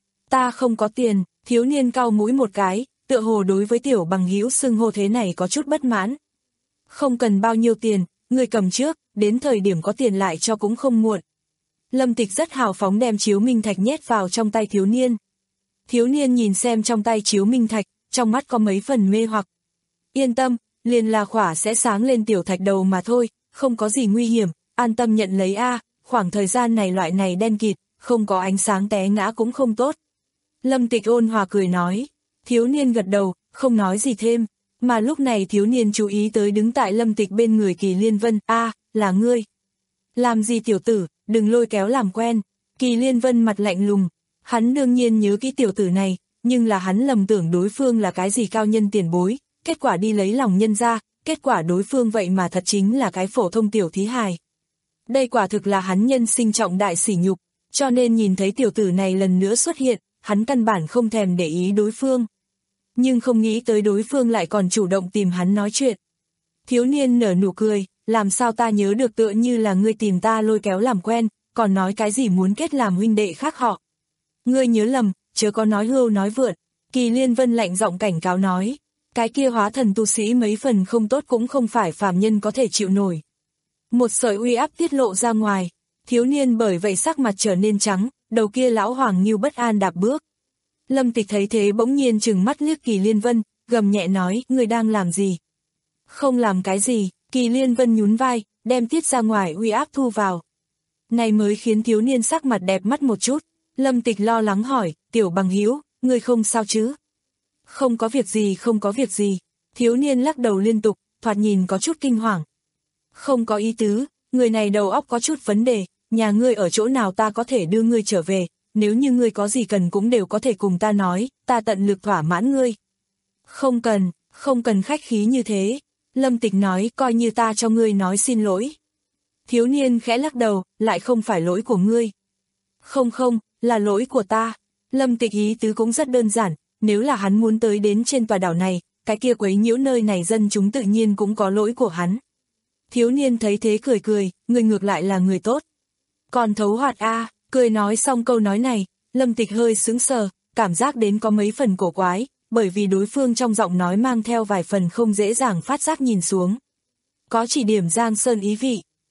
Ta không có tiền, thiếu niên cau mũi một cái, tựa hồ đối với tiểu bằng hữu xưng hô thế này có chút bất mãn. Không cần bao nhiêu tiền, ngươi cầm trước, đến thời điểm có tiền lại cho cũng không muộn. Lâm Tịch rất hào phóng đem chiếu minh thạch nhét vào trong tay thiếu niên. Thiếu niên nhìn xem trong tay chiếu minh thạch, trong mắt có mấy phần mê hoặc. Yên tâm, liền là khỏa sẽ sáng lên tiểu thạch đầu mà thôi, không có gì nguy hiểm, an tâm nhận lấy a, khoảng thời gian này loại này đen kịt, không có ánh sáng té ngã cũng không tốt. Lâm Tịch ôn hòa cười nói, thiếu niên gật đầu, không nói gì thêm, mà lúc này thiếu niên chú ý tới đứng tại Lâm Tịch bên người Kỳ Liên Vân, a, là ngươi. Làm gì tiểu tử, đừng lôi kéo làm quen. Kỳ Liên Vân mặt lạnh lùng, hắn đương nhiên nhớ kỹ tiểu tử này, nhưng là hắn lầm tưởng đối phương là cái gì cao nhân tiền bối, kết quả đi lấy lòng nhân ra, kết quả đối phương vậy mà thật chính là cái phổ thông tiểu thí hài. Đây quả thực là hắn nhân sinh trọng đại sỉ nhục, cho nên nhìn thấy tiểu tử này lần nữa xuất hiện, hắn căn bản không thèm để ý đối phương. Nhưng không nghĩ tới đối phương lại còn chủ động tìm hắn nói chuyện. Thiếu niên nở nụ cười, làm sao ta nhớ được tựa như là ngươi tìm ta lôi kéo làm quen, còn nói cái gì muốn kết làm huynh đệ khác họ. Ngươi nhớ lầm, chớ có nói hưu nói vượn. Kỳ Liên Vân lạnh giọng cảnh cáo nói, cái kia hóa thần tu sĩ mấy phần không tốt cũng không phải phàm nhân có thể chịu nổi. Một sợi uy áp tiết lộ ra ngoài, thiếu niên bởi vậy sắc mặt trở nên trắng, đầu kia lão hoàng nghiêu bất an đạp bước. Lâm Tịch thấy thế bỗng nhiên trừng mắt liếc Kỳ Liên Vân, gầm nhẹ nói, ngươi đang làm gì? Không làm cái gì, Kỳ Liên Vân nhún vai, đem tiết ra ngoài uy áp thu vào. Này mới khiến thiếu niên sắc mặt đẹp mắt một chút. Lâm Tịch lo lắng hỏi, tiểu bằng hữu, ngươi không sao chứ? Không có việc gì, không có việc gì. Thiếu niên lắc đầu liên tục, thoạt nhìn có chút kinh hoàng. Không có ý tứ, người này đầu óc có chút vấn đề, nhà ngươi ở chỗ nào ta có thể đưa ngươi trở về, nếu như ngươi có gì cần cũng đều có thể cùng ta nói, ta tận lực thỏa mãn ngươi. Không cần, không cần khách khí như thế. Lâm Tịch nói, coi như ta cho ngươi nói xin lỗi. Thiếu niên khẽ lắc đầu, lại không phải lỗi của ngươi. Không không, là lỗi của ta. Lâm Tịch ý tứ cũng rất đơn giản, nếu là hắn muốn tới đến trên tòa đảo này, cái kia quấy nhiễu nơi này dân chúng tự nhiên cũng có lỗi của hắn. Thiếu niên thấy thế cười cười, người ngược lại là người tốt. Còn thấu hoạt a, cười nói xong câu nói này, Lâm Tịch hơi sững sờ, cảm giác đến có mấy phần cổ quái, bởi vì đối phương trong giọng nói mang theo vài phần không dễ dàng phát giác nhìn xuống. Có chỉ điểm Giang Sơn ý vị,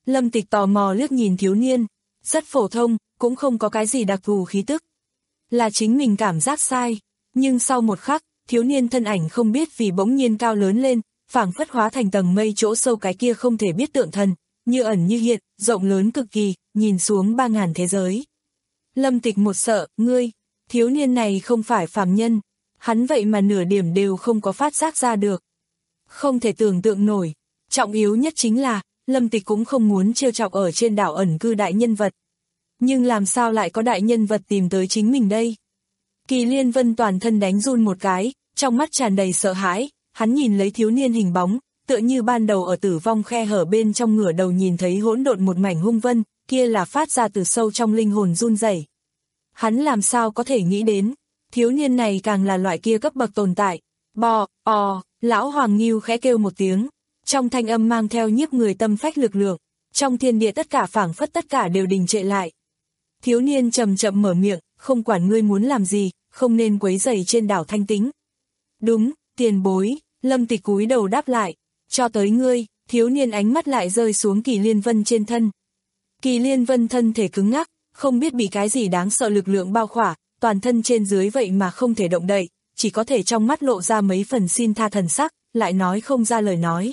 Lâm Tịch tò mò liếc nhìn thiếu niên, rất phổ thông, cũng không có cái gì đặc thù khí tức. Là chính mình cảm giác sai, nhưng sau một khắc, thiếu niên thân ảnh không biết vì bỗng nhiên cao lớn lên, phảng phất hóa thành tầng mây chỗ sâu cái kia không thể biết tượng thần, như ẩn như hiện, rộng lớn cực kỳ, nhìn xuống ba ngàn thế giới. Lâm Tịch một sợ, ngươi, thiếu niên này không phải phàm nhân, hắn vậy mà nửa điểm đều không có phát giác ra được. Không thể tưởng tượng nổi, trọng yếu nhất chính là, Lâm Tịch cũng không muốn trêu chọc ở trên đảo ẩn cư đại nhân vật. Nhưng làm sao lại có đại nhân vật tìm tới chính mình đây? Kỳ Liên Vân toàn thân đánh run một cái, trong mắt tràn đầy sợ hãi, hắn nhìn lấy thiếu niên hình bóng, tựa như ban đầu ở tử vong khe hở bên trong ngửa đầu nhìn thấy hỗn độn một mảnh hung vân, kia là phát ra từ sâu trong linh hồn run rẩy. Hắn làm sao có thể nghĩ đến, thiếu niên này càng là loại kia cấp bậc tồn tại. Bò, ò, lão Hoàng Ngưu khẽ kêu một tiếng, trong thanh âm mang theo nhiếp người tâm phách lực lượng, trong thiên địa tất cả phảng phất tất cả đều đình trệ lại. Thiếu niên chậm chậm mở miệng, không quản ngươi muốn làm gì, không nên quấy rầy trên đảo thanh tĩnh. Đúng, tiền bối, Lâm Tịch cúi đầu đáp lại, cho tới ngươi, thiếu niên ánh mắt lại rơi xuống Kỳ Liên Vân trên thân. Kỳ Liên Vân thân thể cứng ngắc, không biết bị cái gì đáng sợ lực lượng bao khỏa, toàn thân trên dưới vậy mà không thể động đậy, chỉ có thể trong mắt lộ ra mấy phần xin tha thần sắc, lại nói không ra lời nói.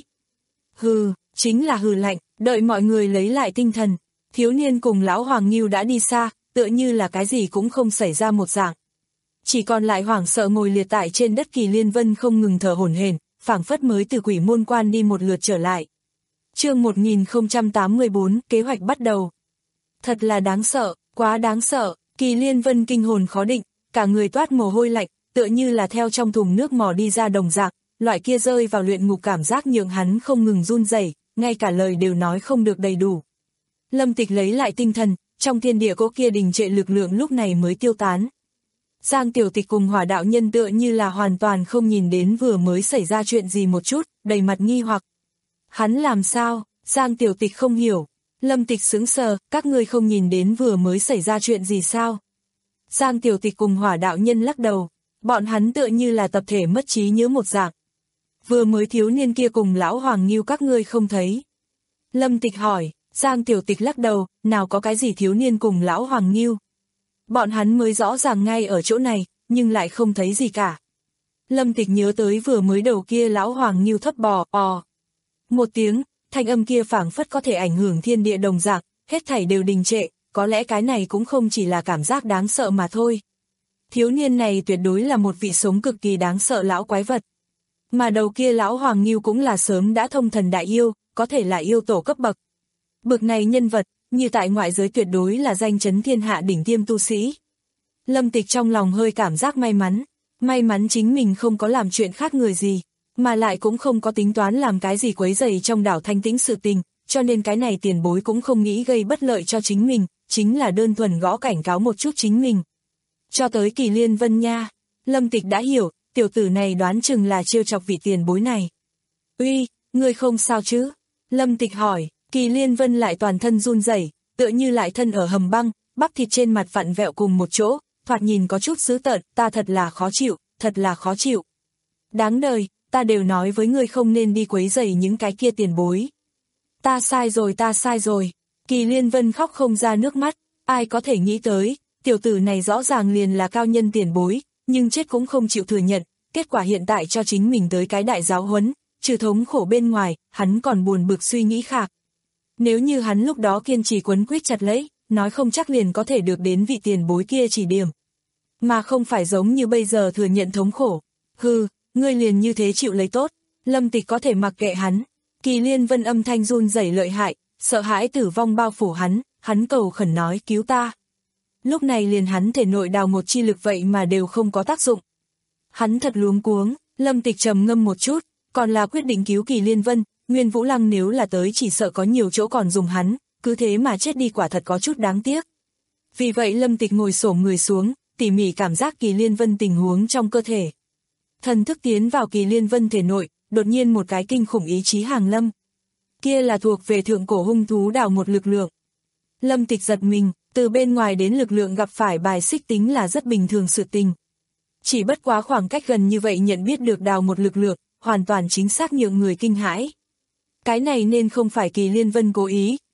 Hừ, chính là hừ lạnh, đợi mọi người lấy lại tinh thần, thiếu niên cùng lão Hoàng Ngưu đã đi xa, tựa như là cái gì cũng không xảy ra một dạng. Chỉ còn lại hoảng sợ ngồi liệt tại trên đất Kỳ Liên Vân không ngừng thở hổn hển, phảng phất mới từ quỷ môn quan đi một lượt trở lại. Chương một nghìn không trăm tám mươi bốn, kế hoạch bắt đầu. Thật là đáng sợ, quá đáng sợ, Kỳ Liên Vân kinh hồn khó định, cả người toát mồ hôi lạnh, tựa như là theo trong thùng nước mò đi ra đồng dạng, loại kia rơi vào luyện ngục cảm giác nhượng hắn không ngừng run rẩy, ngay cả lời đều nói không được đầy đủ. Lâm Tịch lấy lại tinh thần, trong thiên địa cỗ kia đình trệ lực lượng lúc này mới tiêu tán. Giang Tiểu Tịch cùng Hỏa đạo nhân tựa như là hoàn toàn không nhìn đến vừa mới xảy ra chuyện gì một chút, đầy mặt nghi hoặc. Hắn làm sao? Giang Tiểu Tịch không hiểu. Lâm Tịch sững sờ, các ngươi không nhìn đến vừa mới xảy ra chuyện gì sao? Giang Tiểu Tịch cùng Hỏa đạo nhân lắc đầu, bọn hắn tựa như là tập thể mất trí nhớ một dạng. Vừa mới thiếu niên kia cùng lão Hoàng Ngưu các ngươi không thấy. Lâm Tịch hỏi, Giang Tiểu Tịch lắc đầu, nào có cái gì thiếu niên cùng lão Hoàng Ngưu. Bọn hắn mới rõ ràng ngay ở chỗ này, nhưng lại không thấy gì cả. Lâm Tịch nhớ tới vừa mới đầu kia lão Hoàng Ngưu thấp bò, ò. Một tiếng, thanh âm kia phảng phất có thể ảnh hưởng thiên địa đồng dạng, hết thảy đều đình trệ, có lẽ cái này cũng không chỉ là cảm giác đáng sợ mà thôi. Thiếu niên này tuyệt đối là một vị sống cực kỳ đáng sợ lão quái vật. Mà đầu kia lão Hoàng Ngưu cũng là sớm đã thông thần đại yêu, có thể là yêu tổ cấp bậc. Bực này nhân vật, như tại ngoại giới tuyệt đối là danh chấn thiên hạ đỉnh tiêm tu sĩ. Lâm Tịch trong lòng hơi cảm giác may mắn, may mắn chính mình không có làm chuyện khác người gì, mà lại cũng không có tính toán làm cái gì quấy rầy trong đảo thanh tĩnh sự tình, cho nên cái này tiền bối cũng không nghĩ gây bất lợi cho chính mình, chính là đơn thuần gõ cảnh cáo một chút chính mình. Cho tới Kỳ Liên Vân nha, Lâm Tịch đã hiểu, tiểu tử này đoán chừng là trêu chọc vị tiền bối này. Uy, ngươi không sao chứ? Lâm Tịch hỏi. Kỳ Liên Vân lại toàn thân run rẩy, tựa như lại thân ở hầm băng, bắp thịt trên mặt vặn vẹo cùng một chỗ, thoạt nhìn có chút dữ tợn, ta thật là khó chịu, thật là khó chịu. Đáng đời, ta đều nói với ngươi không nên đi quấy rầy những cái kia tiền bối. Ta sai rồi, ta sai rồi. Kỳ Liên Vân khóc không ra nước mắt, ai có thể nghĩ tới, tiểu tử này rõ ràng liền là cao nhân tiền bối, nhưng chết cũng không chịu thừa nhận, kết quả hiện tại cho chính mình tới cái đại giáo huấn, trừ thống khổ bên ngoài, hắn còn buồn bực suy nghĩ khác. Nếu như hắn lúc đó kiên trì quấn quýt chặt lấy, nói không chắc liền có thể được đến vị tiền bối kia chỉ điểm. Mà không phải giống như bây giờ thừa nhận thống khổ. Hừ, ngươi liền như thế chịu lấy tốt. Lâm Tịch có thể mặc kệ hắn. Kỳ Liên Vân âm thanh run rẩy lợi hại, sợ hãi tử vong bao phủ hắn, hắn cầu khẩn nói cứu ta. Lúc này liền hắn thể nội đào một chi lực vậy mà đều không có tác dụng. Hắn thật luống cuống, Lâm Tịch trầm ngâm một chút, còn là quyết định cứu Kỳ Liên Vân. Nguyên Vũ Lăng nếu là tới chỉ sợ có nhiều chỗ còn dùng hắn, cứ thế mà chết đi quả thật có chút đáng tiếc. Vì vậy Lâm Tịch ngồi xổm người xuống, tỉ mỉ cảm giác Kỳ Liên Vân tình huống trong cơ thể. Thần thức tiến vào Kỳ Liên Vân thể nội, đột nhiên một cái kinh khủng ý chí hàng lâm. Kia là thuộc về thượng cổ hung thú đào một lực lượng. Lâm Tịch giật mình, từ bên ngoài đến lực lượng gặp phải bài xích tính là rất bình thường sự tình. Chỉ bất quá khoảng cách gần như vậy nhận biết được đào một lực lượng, hoàn toàn chính xác nhượng người kinh hãi. Cái này nên không phải Kỳ Liên Vân cố ý,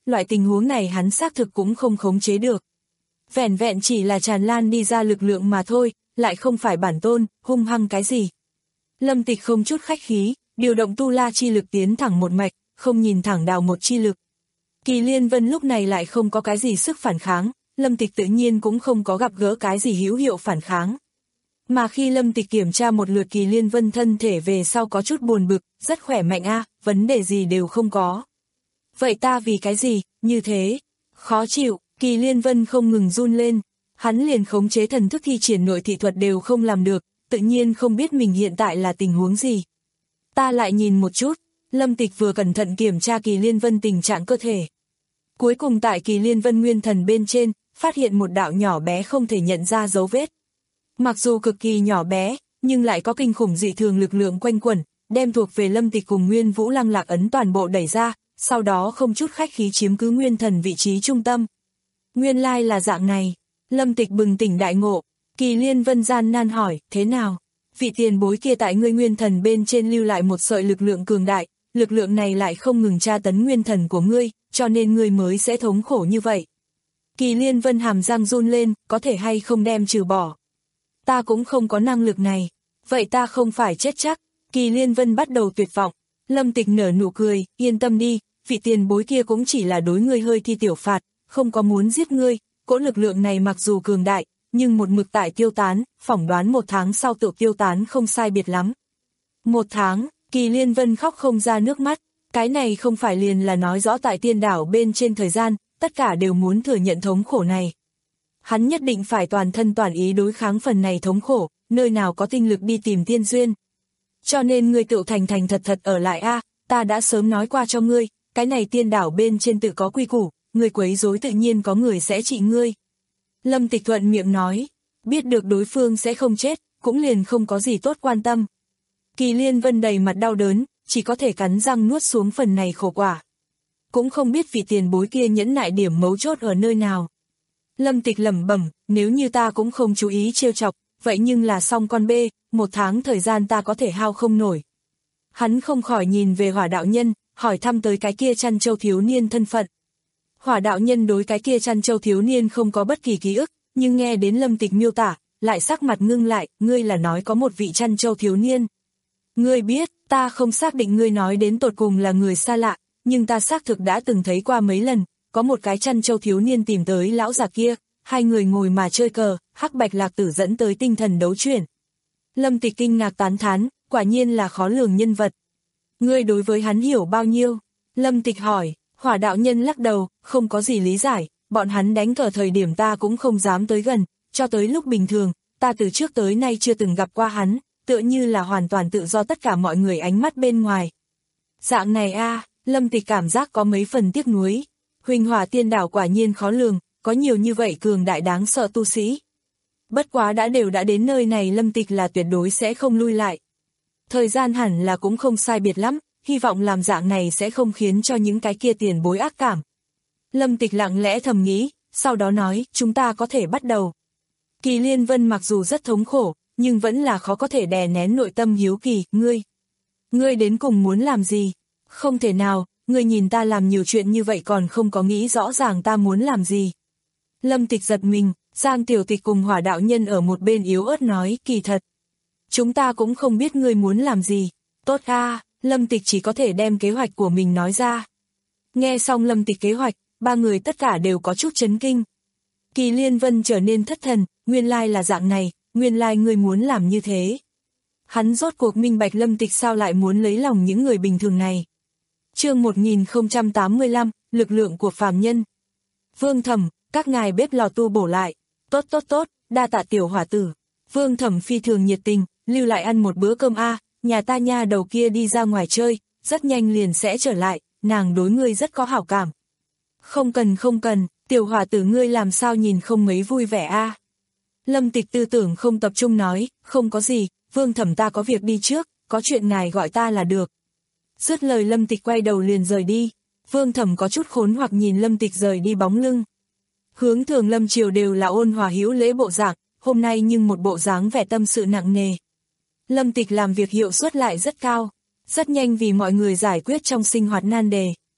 loại tình huống này hắn xác thực cũng không khống chế được. Vẻn vẹn chỉ là tràn lan đi ra lực lượng mà thôi, lại không phải bản tôn, hung hăng cái gì. Lâm Tịch không chút khách khí, điều động tu la chi lực tiến thẳng một mạch, không nhìn thẳng đào một chi lực. Kỳ Liên Vân lúc này lại không có cái gì sức phản kháng, Lâm Tịch tự nhiên cũng không có gặp gỡ cái gì hữu hiệu phản kháng. Mà khi Lâm Tịch kiểm tra một lượt Kỳ Liên Vân thân thể về sau có chút buồn bực, rất khỏe mạnh a, vấn đề gì đều không có. Vậy ta vì cái gì, như thế? Khó chịu, Kỳ Liên Vân không ngừng run lên, hắn liền khống chế thần thức thi triển nội thị thuật đều không làm được, tự nhiên không biết mình hiện tại là tình huống gì. Ta lại nhìn một chút, Lâm Tịch vừa cẩn thận kiểm tra Kỳ Liên Vân tình trạng cơ thể. Cuối cùng tại Kỳ Liên Vân nguyên thần bên trên, phát hiện một đạo nhỏ bé không thể nhận ra dấu vết. Mặc dù cực kỳ nhỏ bé, nhưng lại có kinh khủng dị thường lực lượng quanh quẩn, đem thuộc về Lâm Tịch cùng Nguyên Vũ Lăng Lạc ấn toàn bộ đẩy ra, sau đó không chút khách khí chiếm cứ nguyên thần vị trí trung tâm. Nguyên lai là dạng này, Lâm Tịch bừng tỉnh đại ngộ, Kỳ Liên Vân gian nan hỏi, thế nào? Vị tiền bối kia tại ngươi nguyên thần bên trên lưu lại một sợi lực lượng cường đại, lực lượng này lại không ngừng tra tấn nguyên thần của ngươi, cho nên ngươi mới sẽ thống khổ như vậy. Kỳ Liên Vân hàm răng run lên, có thể hay không đem trừ bỏ. Ta cũng không có năng lực này, vậy ta không phải chết chắc. Kỳ Liên Vân bắt đầu tuyệt vọng, Lâm Tịch nở nụ cười, yên tâm đi, vị tiền bối kia cũng chỉ là đối ngươi hơi thi tiểu phạt, không có muốn giết ngươi, cỗ lực lượng này mặc dù cường đại, nhưng một mực tại tiêu tán, phỏng đoán một tháng sau tự tiêu tán không sai biệt lắm. Một tháng, Kỳ Liên Vân khóc không ra nước mắt, cái này không phải liền là nói rõ tại tiên đảo bên trên thời gian, tất cả đều muốn thừa nhận thống khổ này. Hắn nhất định phải toàn thân toàn ý đối kháng phần này thống khổ, nơi nào có tinh lực đi tìm tiên duyên. Cho nên ngươi tự thành thành thật thật ở lại a, ta đã sớm nói qua cho ngươi, cái này tiên đảo bên trên tự có quy củ, ngươi quấy rối tự nhiên có người sẽ trị ngươi. Lâm Tịch thuận miệng nói, biết được đối phương sẽ không chết, cũng liền không có gì tốt quan tâm. Kỳ Liên Vân đầy mặt đau đớn, chỉ có thể cắn răng nuốt xuống phần này khổ quả. Cũng không biết vị tiền bối kia nhẫn nại điểm mấu chốt ở nơi nào. Lâm Tịch lẩm bẩm, nếu như ta cũng không chú ý trêu chọc, vậy nhưng là xong con bê, một tháng thời gian ta có thể hao không nổi. Hắn không khỏi nhìn về Hỏa đạo nhân, hỏi thăm tới cái kia chăn châu thiếu niên thân phận. Hỏa đạo nhân đối cái kia chăn châu thiếu niên không có bất kỳ ký ức, nhưng nghe đến Lâm Tịch miêu tả, lại sắc mặt ngưng lại, ngươi là nói có một vị chăn châu thiếu niên. Ngươi biết, ta không xác định ngươi nói đến tột cùng là người xa lạ, nhưng ta xác thực đã từng thấy qua mấy lần, có một cái chăn châu thiếu niên tìm tới lão già kia, hai người ngồi mà chơi cờ, hắc bạch lạc tử dẫn tới tinh thần đấu chuyển. Lâm Tịch kinh ngạc tán thán, quả nhiên là khó lường nhân vật. Ngươi đối với hắn hiểu bao nhiêu? Lâm Tịch hỏi. Hỏa đạo nhân lắc đầu, không có gì lý giải, bọn hắn đánh cờ thời điểm ta cũng không dám tới gần, cho tới lúc bình thường, ta từ trước tới nay chưa từng gặp qua hắn, tựa như là hoàn toàn tự do tất cả mọi người ánh mắt bên ngoài. Dạng này a, à, Lâm Tịch cảm giác có mấy phần tiếc nuối. Huỳnh Hỏa tiên đảo quả nhiên khó lường, có nhiều như vậy cường đại đáng sợ tu sĩ. Bất quá đã đều đã đến nơi này, Lâm Tịch là tuyệt đối sẽ không lui lại. Thời gian hẳn là cũng không sai biệt lắm, hy vọng làm dạng này sẽ không khiến cho những cái kia tiền bối ác cảm. Lâm Tịch lặng lẽ thầm nghĩ, sau đó nói, chúng ta có thể bắt đầu. Kỳ Liên Vân mặc dù rất thống khổ, nhưng vẫn là khó có thể đè nén nội tâm hiếu kỳ, ngươi. Ngươi đến cùng muốn làm gì? Không thể nào, ngươi nhìn ta làm nhiều chuyện như vậy còn không có nghĩ rõ ràng ta muốn làm gì. Lâm Tịch giật mình, Giang Tiểu Tịch cùng Hỏa đạo nhân ở một bên yếu ớt nói, kỳ thật. Chúng ta cũng không biết ngươi muốn làm gì. Tốt a, Lâm Tịch chỉ có thể đem kế hoạch của mình nói ra. Nghe xong Lâm Tịch kế hoạch, ba người tất cả đều có chút chấn kinh. Kỳ Liên Vân trở nên thất thần, nguyên lai là dạng này, nguyên lai ngươi muốn làm như thế. Hắn rốt cuộc minh bạch Lâm Tịch sao lại muốn lấy lòng những người bình thường này. Chương một nghìn không trăm tám mươi lăm, lực lượng của phàm nhân. Vương Thẩm, các ngài bếp lò tu bổ lại. Tốt tốt tốt, đa tạ tiểu hỏa tử. Vương Thẩm phi thường nhiệt tình, lưu lại ăn một bữa cơm a, nhà ta nha đầu kia đi ra ngoài chơi, rất nhanh liền sẽ trở lại, nàng đối ngươi rất có hảo cảm. Không cần không cần, tiểu hỏa tử ngươi làm sao nhìn không mấy vui vẻ a. Lâm Tịch tư tưởng không tập trung nói, không có gì, Vương Thẩm ta có việc đi trước, có chuyện ngài gọi ta là được. Dứt lời Lâm Tịch quay đầu liền rời đi, Vương Thẩm có chút khốn hoặc nhìn Lâm Tịch rời đi bóng lưng. Hướng thường Lâm Triều đều là ôn hòa hữu lễ bộ dạng, hôm nay nhưng một bộ dáng vẻ tâm sự nặng nề. Lâm Tịch làm việc hiệu suất lại rất cao, rất nhanh vì mọi người giải quyết trong sinh hoạt nan đề.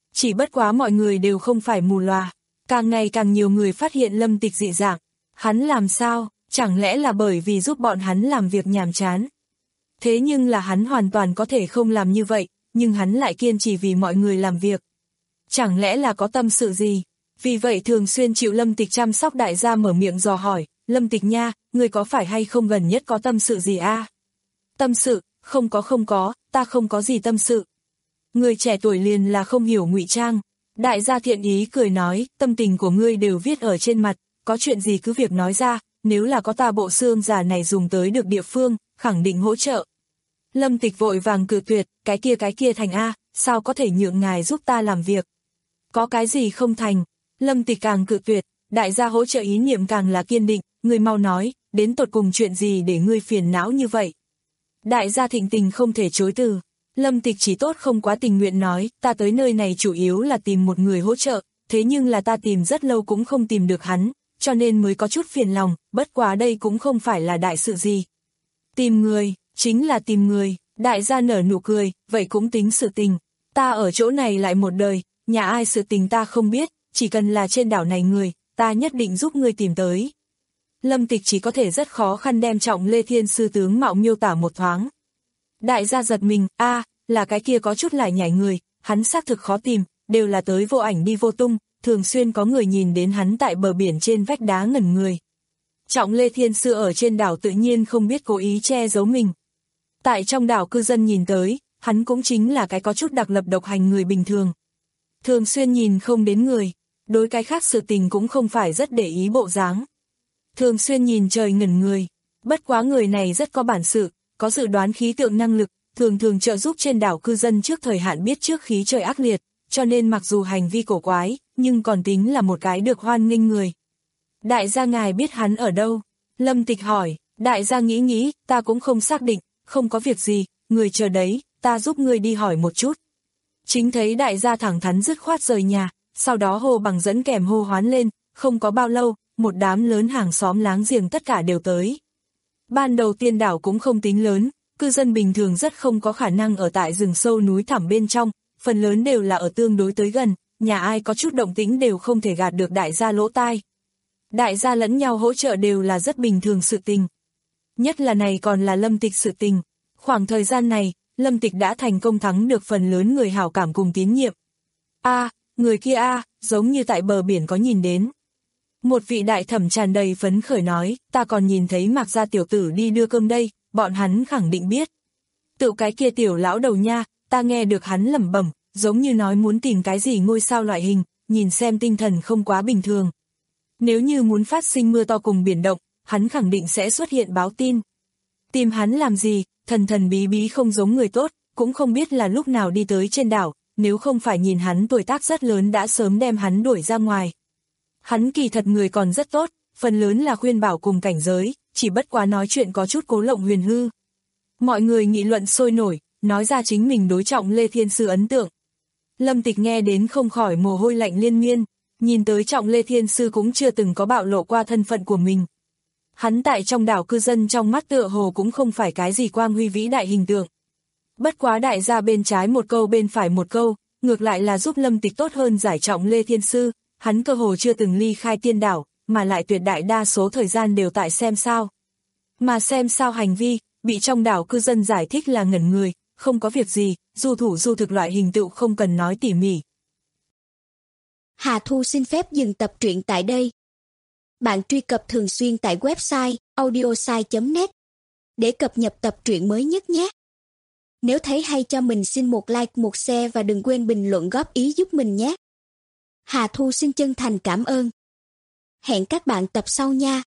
Chỉ bất quá mọi người đều không phải mù lòa, càng ngày càng nhiều người phát hiện Lâm Tịch dị dạng. Hắn làm sao, chẳng lẽ là bởi vì giúp bọn hắn làm việc nhàm chán? Thế nhưng là hắn hoàn toàn có thể không làm như vậy, nhưng hắn lại kiên trì vì mọi người làm việc. Chẳng lẽ là có tâm sự gì? Vì vậy thường xuyên chịu Lâm Tịch chăm sóc đại gia mở miệng dò hỏi, Lâm Tịch nha, người có phải hay không gần nhất có tâm sự gì a? À? Tâm sự, không có không có, ta không có gì tâm sự. Người trẻ tuổi liền là không hiểu ngụy trang. Đại gia thiện ý cười nói, tâm tình của ngươi đều viết ở trên mặt, có chuyện gì cứ việc nói ra, nếu là có ta bộ xương giả này dùng tới được địa phương, khẳng định hỗ trợ. Lâm Tịch vội vàng cự tuyệt, cái kia cái kia thành A, sao có thể nhượng ngài giúp ta làm việc? Có cái gì không thành? Lâm Tịch càng cự tuyệt, đại gia hỗ trợ ý niệm càng là kiên định, ngươi mau nói, đến tột cùng chuyện gì để ngươi phiền não như vậy? Đại gia thịnh tình không thể chối từ. Lâm Tịch chỉ tốt không quá tình nguyện nói, ta tới nơi này chủ yếu là tìm một người hỗ trợ, thế nhưng là ta tìm rất lâu cũng không tìm được hắn, cho nên mới có chút phiền lòng, bất quá đây cũng không phải là đại sự gì. Tìm người, chính là tìm người, đại gia nở nụ cười, vậy cũng tính sự tình. Ta ở chỗ này lại một đời, nhà ai sự tình ta không biết, chỉ cần là trên đảo này người, ta nhất định giúp ngươi tìm tới. Lâm Tịch chỉ có thể rất khó khăn đem Trọng Lê Thiên Sư tướng mạo miêu tả một thoáng. Đại gia giật mình, a à, là cái kia có chút lại nhảy người, hắn xác thực khó tìm, đều là tới vô ảnh đi vô tung, thường xuyên có người nhìn đến hắn tại bờ biển trên vách đá ngẩn người. Trọng Lê Thiên Sư ở trên đảo tự nhiên không biết cố ý che giấu mình. Tại trong đảo cư dân nhìn tới, hắn cũng chính là cái có chút đặc lập độc hành người bình thường. Thường xuyên nhìn không đến người, đối cái khác sự tình cũng không phải rất để ý bộ dáng. Thường xuyên nhìn trời ngẩn người, bất quá người này rất có bản sự, có dự đoán khí tượng năng lực, thường thường trợ giúp trên đảo cư dân trước thời hạn biết trước khí trời ác liệt, cho nên mặc dù hành vi cổ quái, nhưng còn tính là một cái được hoan nghênh người. Đại gia ngài biết hắn ở đâu? Lâm Tịch hỏi, đại gia nghĩ nghĩ, ta cũng không xác định, không có việc gì, người chờ đấy, ta giúp ngươi đi hỏi một chút. Chính thấy đại gia thẳng thắn dứt khoát rời nhà, sau đó hô bằng dẫn kèm hô hoán lên, không có bao lâu, một đám lớn hàng xóm láng giềng tất cả đều tới. Ban đầu tiên đảo cũng không tính lớn, cư dân bình thường rất không có khả năng ở tại rừng sâu núi thẳm bên trong, phần lớn đều là ở tương đối tới gần, nhà ai có chút động tĩnh đều không thể gạt được đại gia lỗ tai. Đại gia lẫn nhau hỗ trợ đều là rất bình thường sự tình. Nhất là này còn là Lâm Tịch sự tình. Khoảng thời gian này, Lâm Tịch đã thành công thắng được phần lớn người hảo cảm cùng tín nhiệm. A, à, người kia a, à, giống như tại bờ biển có nhìn đến. Một vị đại thẩm tràn đầy phấn khởi nói, ta còn nhìn thấy Mạc gia tiểu tử đi đưa cơm đây, bọn hắn khẳng định biết. Tự cái kia tiểu lão đầu nha, ta nghe được hắn lẩm bẩm, giống như nói muốn tìm cái gì ngôi sao loại hình, nhìn xem tinh thần không quá bình thường. Nếu như muốn phát sinh mưa to cùng biển động, hắn khẳng định sẽ xuất hiện báo tin. Tìm hắn làm gì, thần thần bí bí không giống người tốt, cũng không biết là lúc nào đi tới trên đảo, nếu không phải nhìn hắn tuổi tác rất lớn đã sớm đem hắn đuổi ra ngoài. Hắn kỳ thật người còn rất tốt, phần lớn là khuyên bảo cùng cảnh giới, chỉ bất quá nói chuyện có chút cố lộng huyền hư. Mọi người nghị luận sôi nổi, nói ra chính mình đối Trọng Lê Thiên Sư ấn tượng. Lâm Tịch nghe đến không khỏi mồ hôi lạnh liên miên, nhìn tới Trọng Lê Thiên Sư cũng chưa từng có bạo lộ qua thân phận của mình. Hắn tại trong đảo cư dân trong mắt tựa hồ cũng không phải cái gì quang huy vĩ đại hình tượng. Bất quá đại gia bên trái một câu bên phải một câu, ngược lại là giúp Lâm Tịch tốt hơn giải Trọng Lê Thiên Sư, hắn cơ hồ chưa từng ly khai tiên đảo, mà lại tuyệt đại đa số thời gian đều tại xem sao. Mà xem sao hành vi, bị trong đảo cư dân giải thích là ngẩn người, không có việc gì, du thủ du thực loại hình tựu không cần nói tỉ mỉ. Hà Thu xin phép dừng tập truyện tại đây. Bạn truy cập thường xuyên tại website audiosai chấm net để cập nhật tập truyện mới nhất nhé. Nếu thấy hay cho mình xin một like, một share và đừng quên bình luận góp ý giúp mình nhé. Hà Thu xin chân thành cảm ơn. Hẹn các bạn tập sau nha.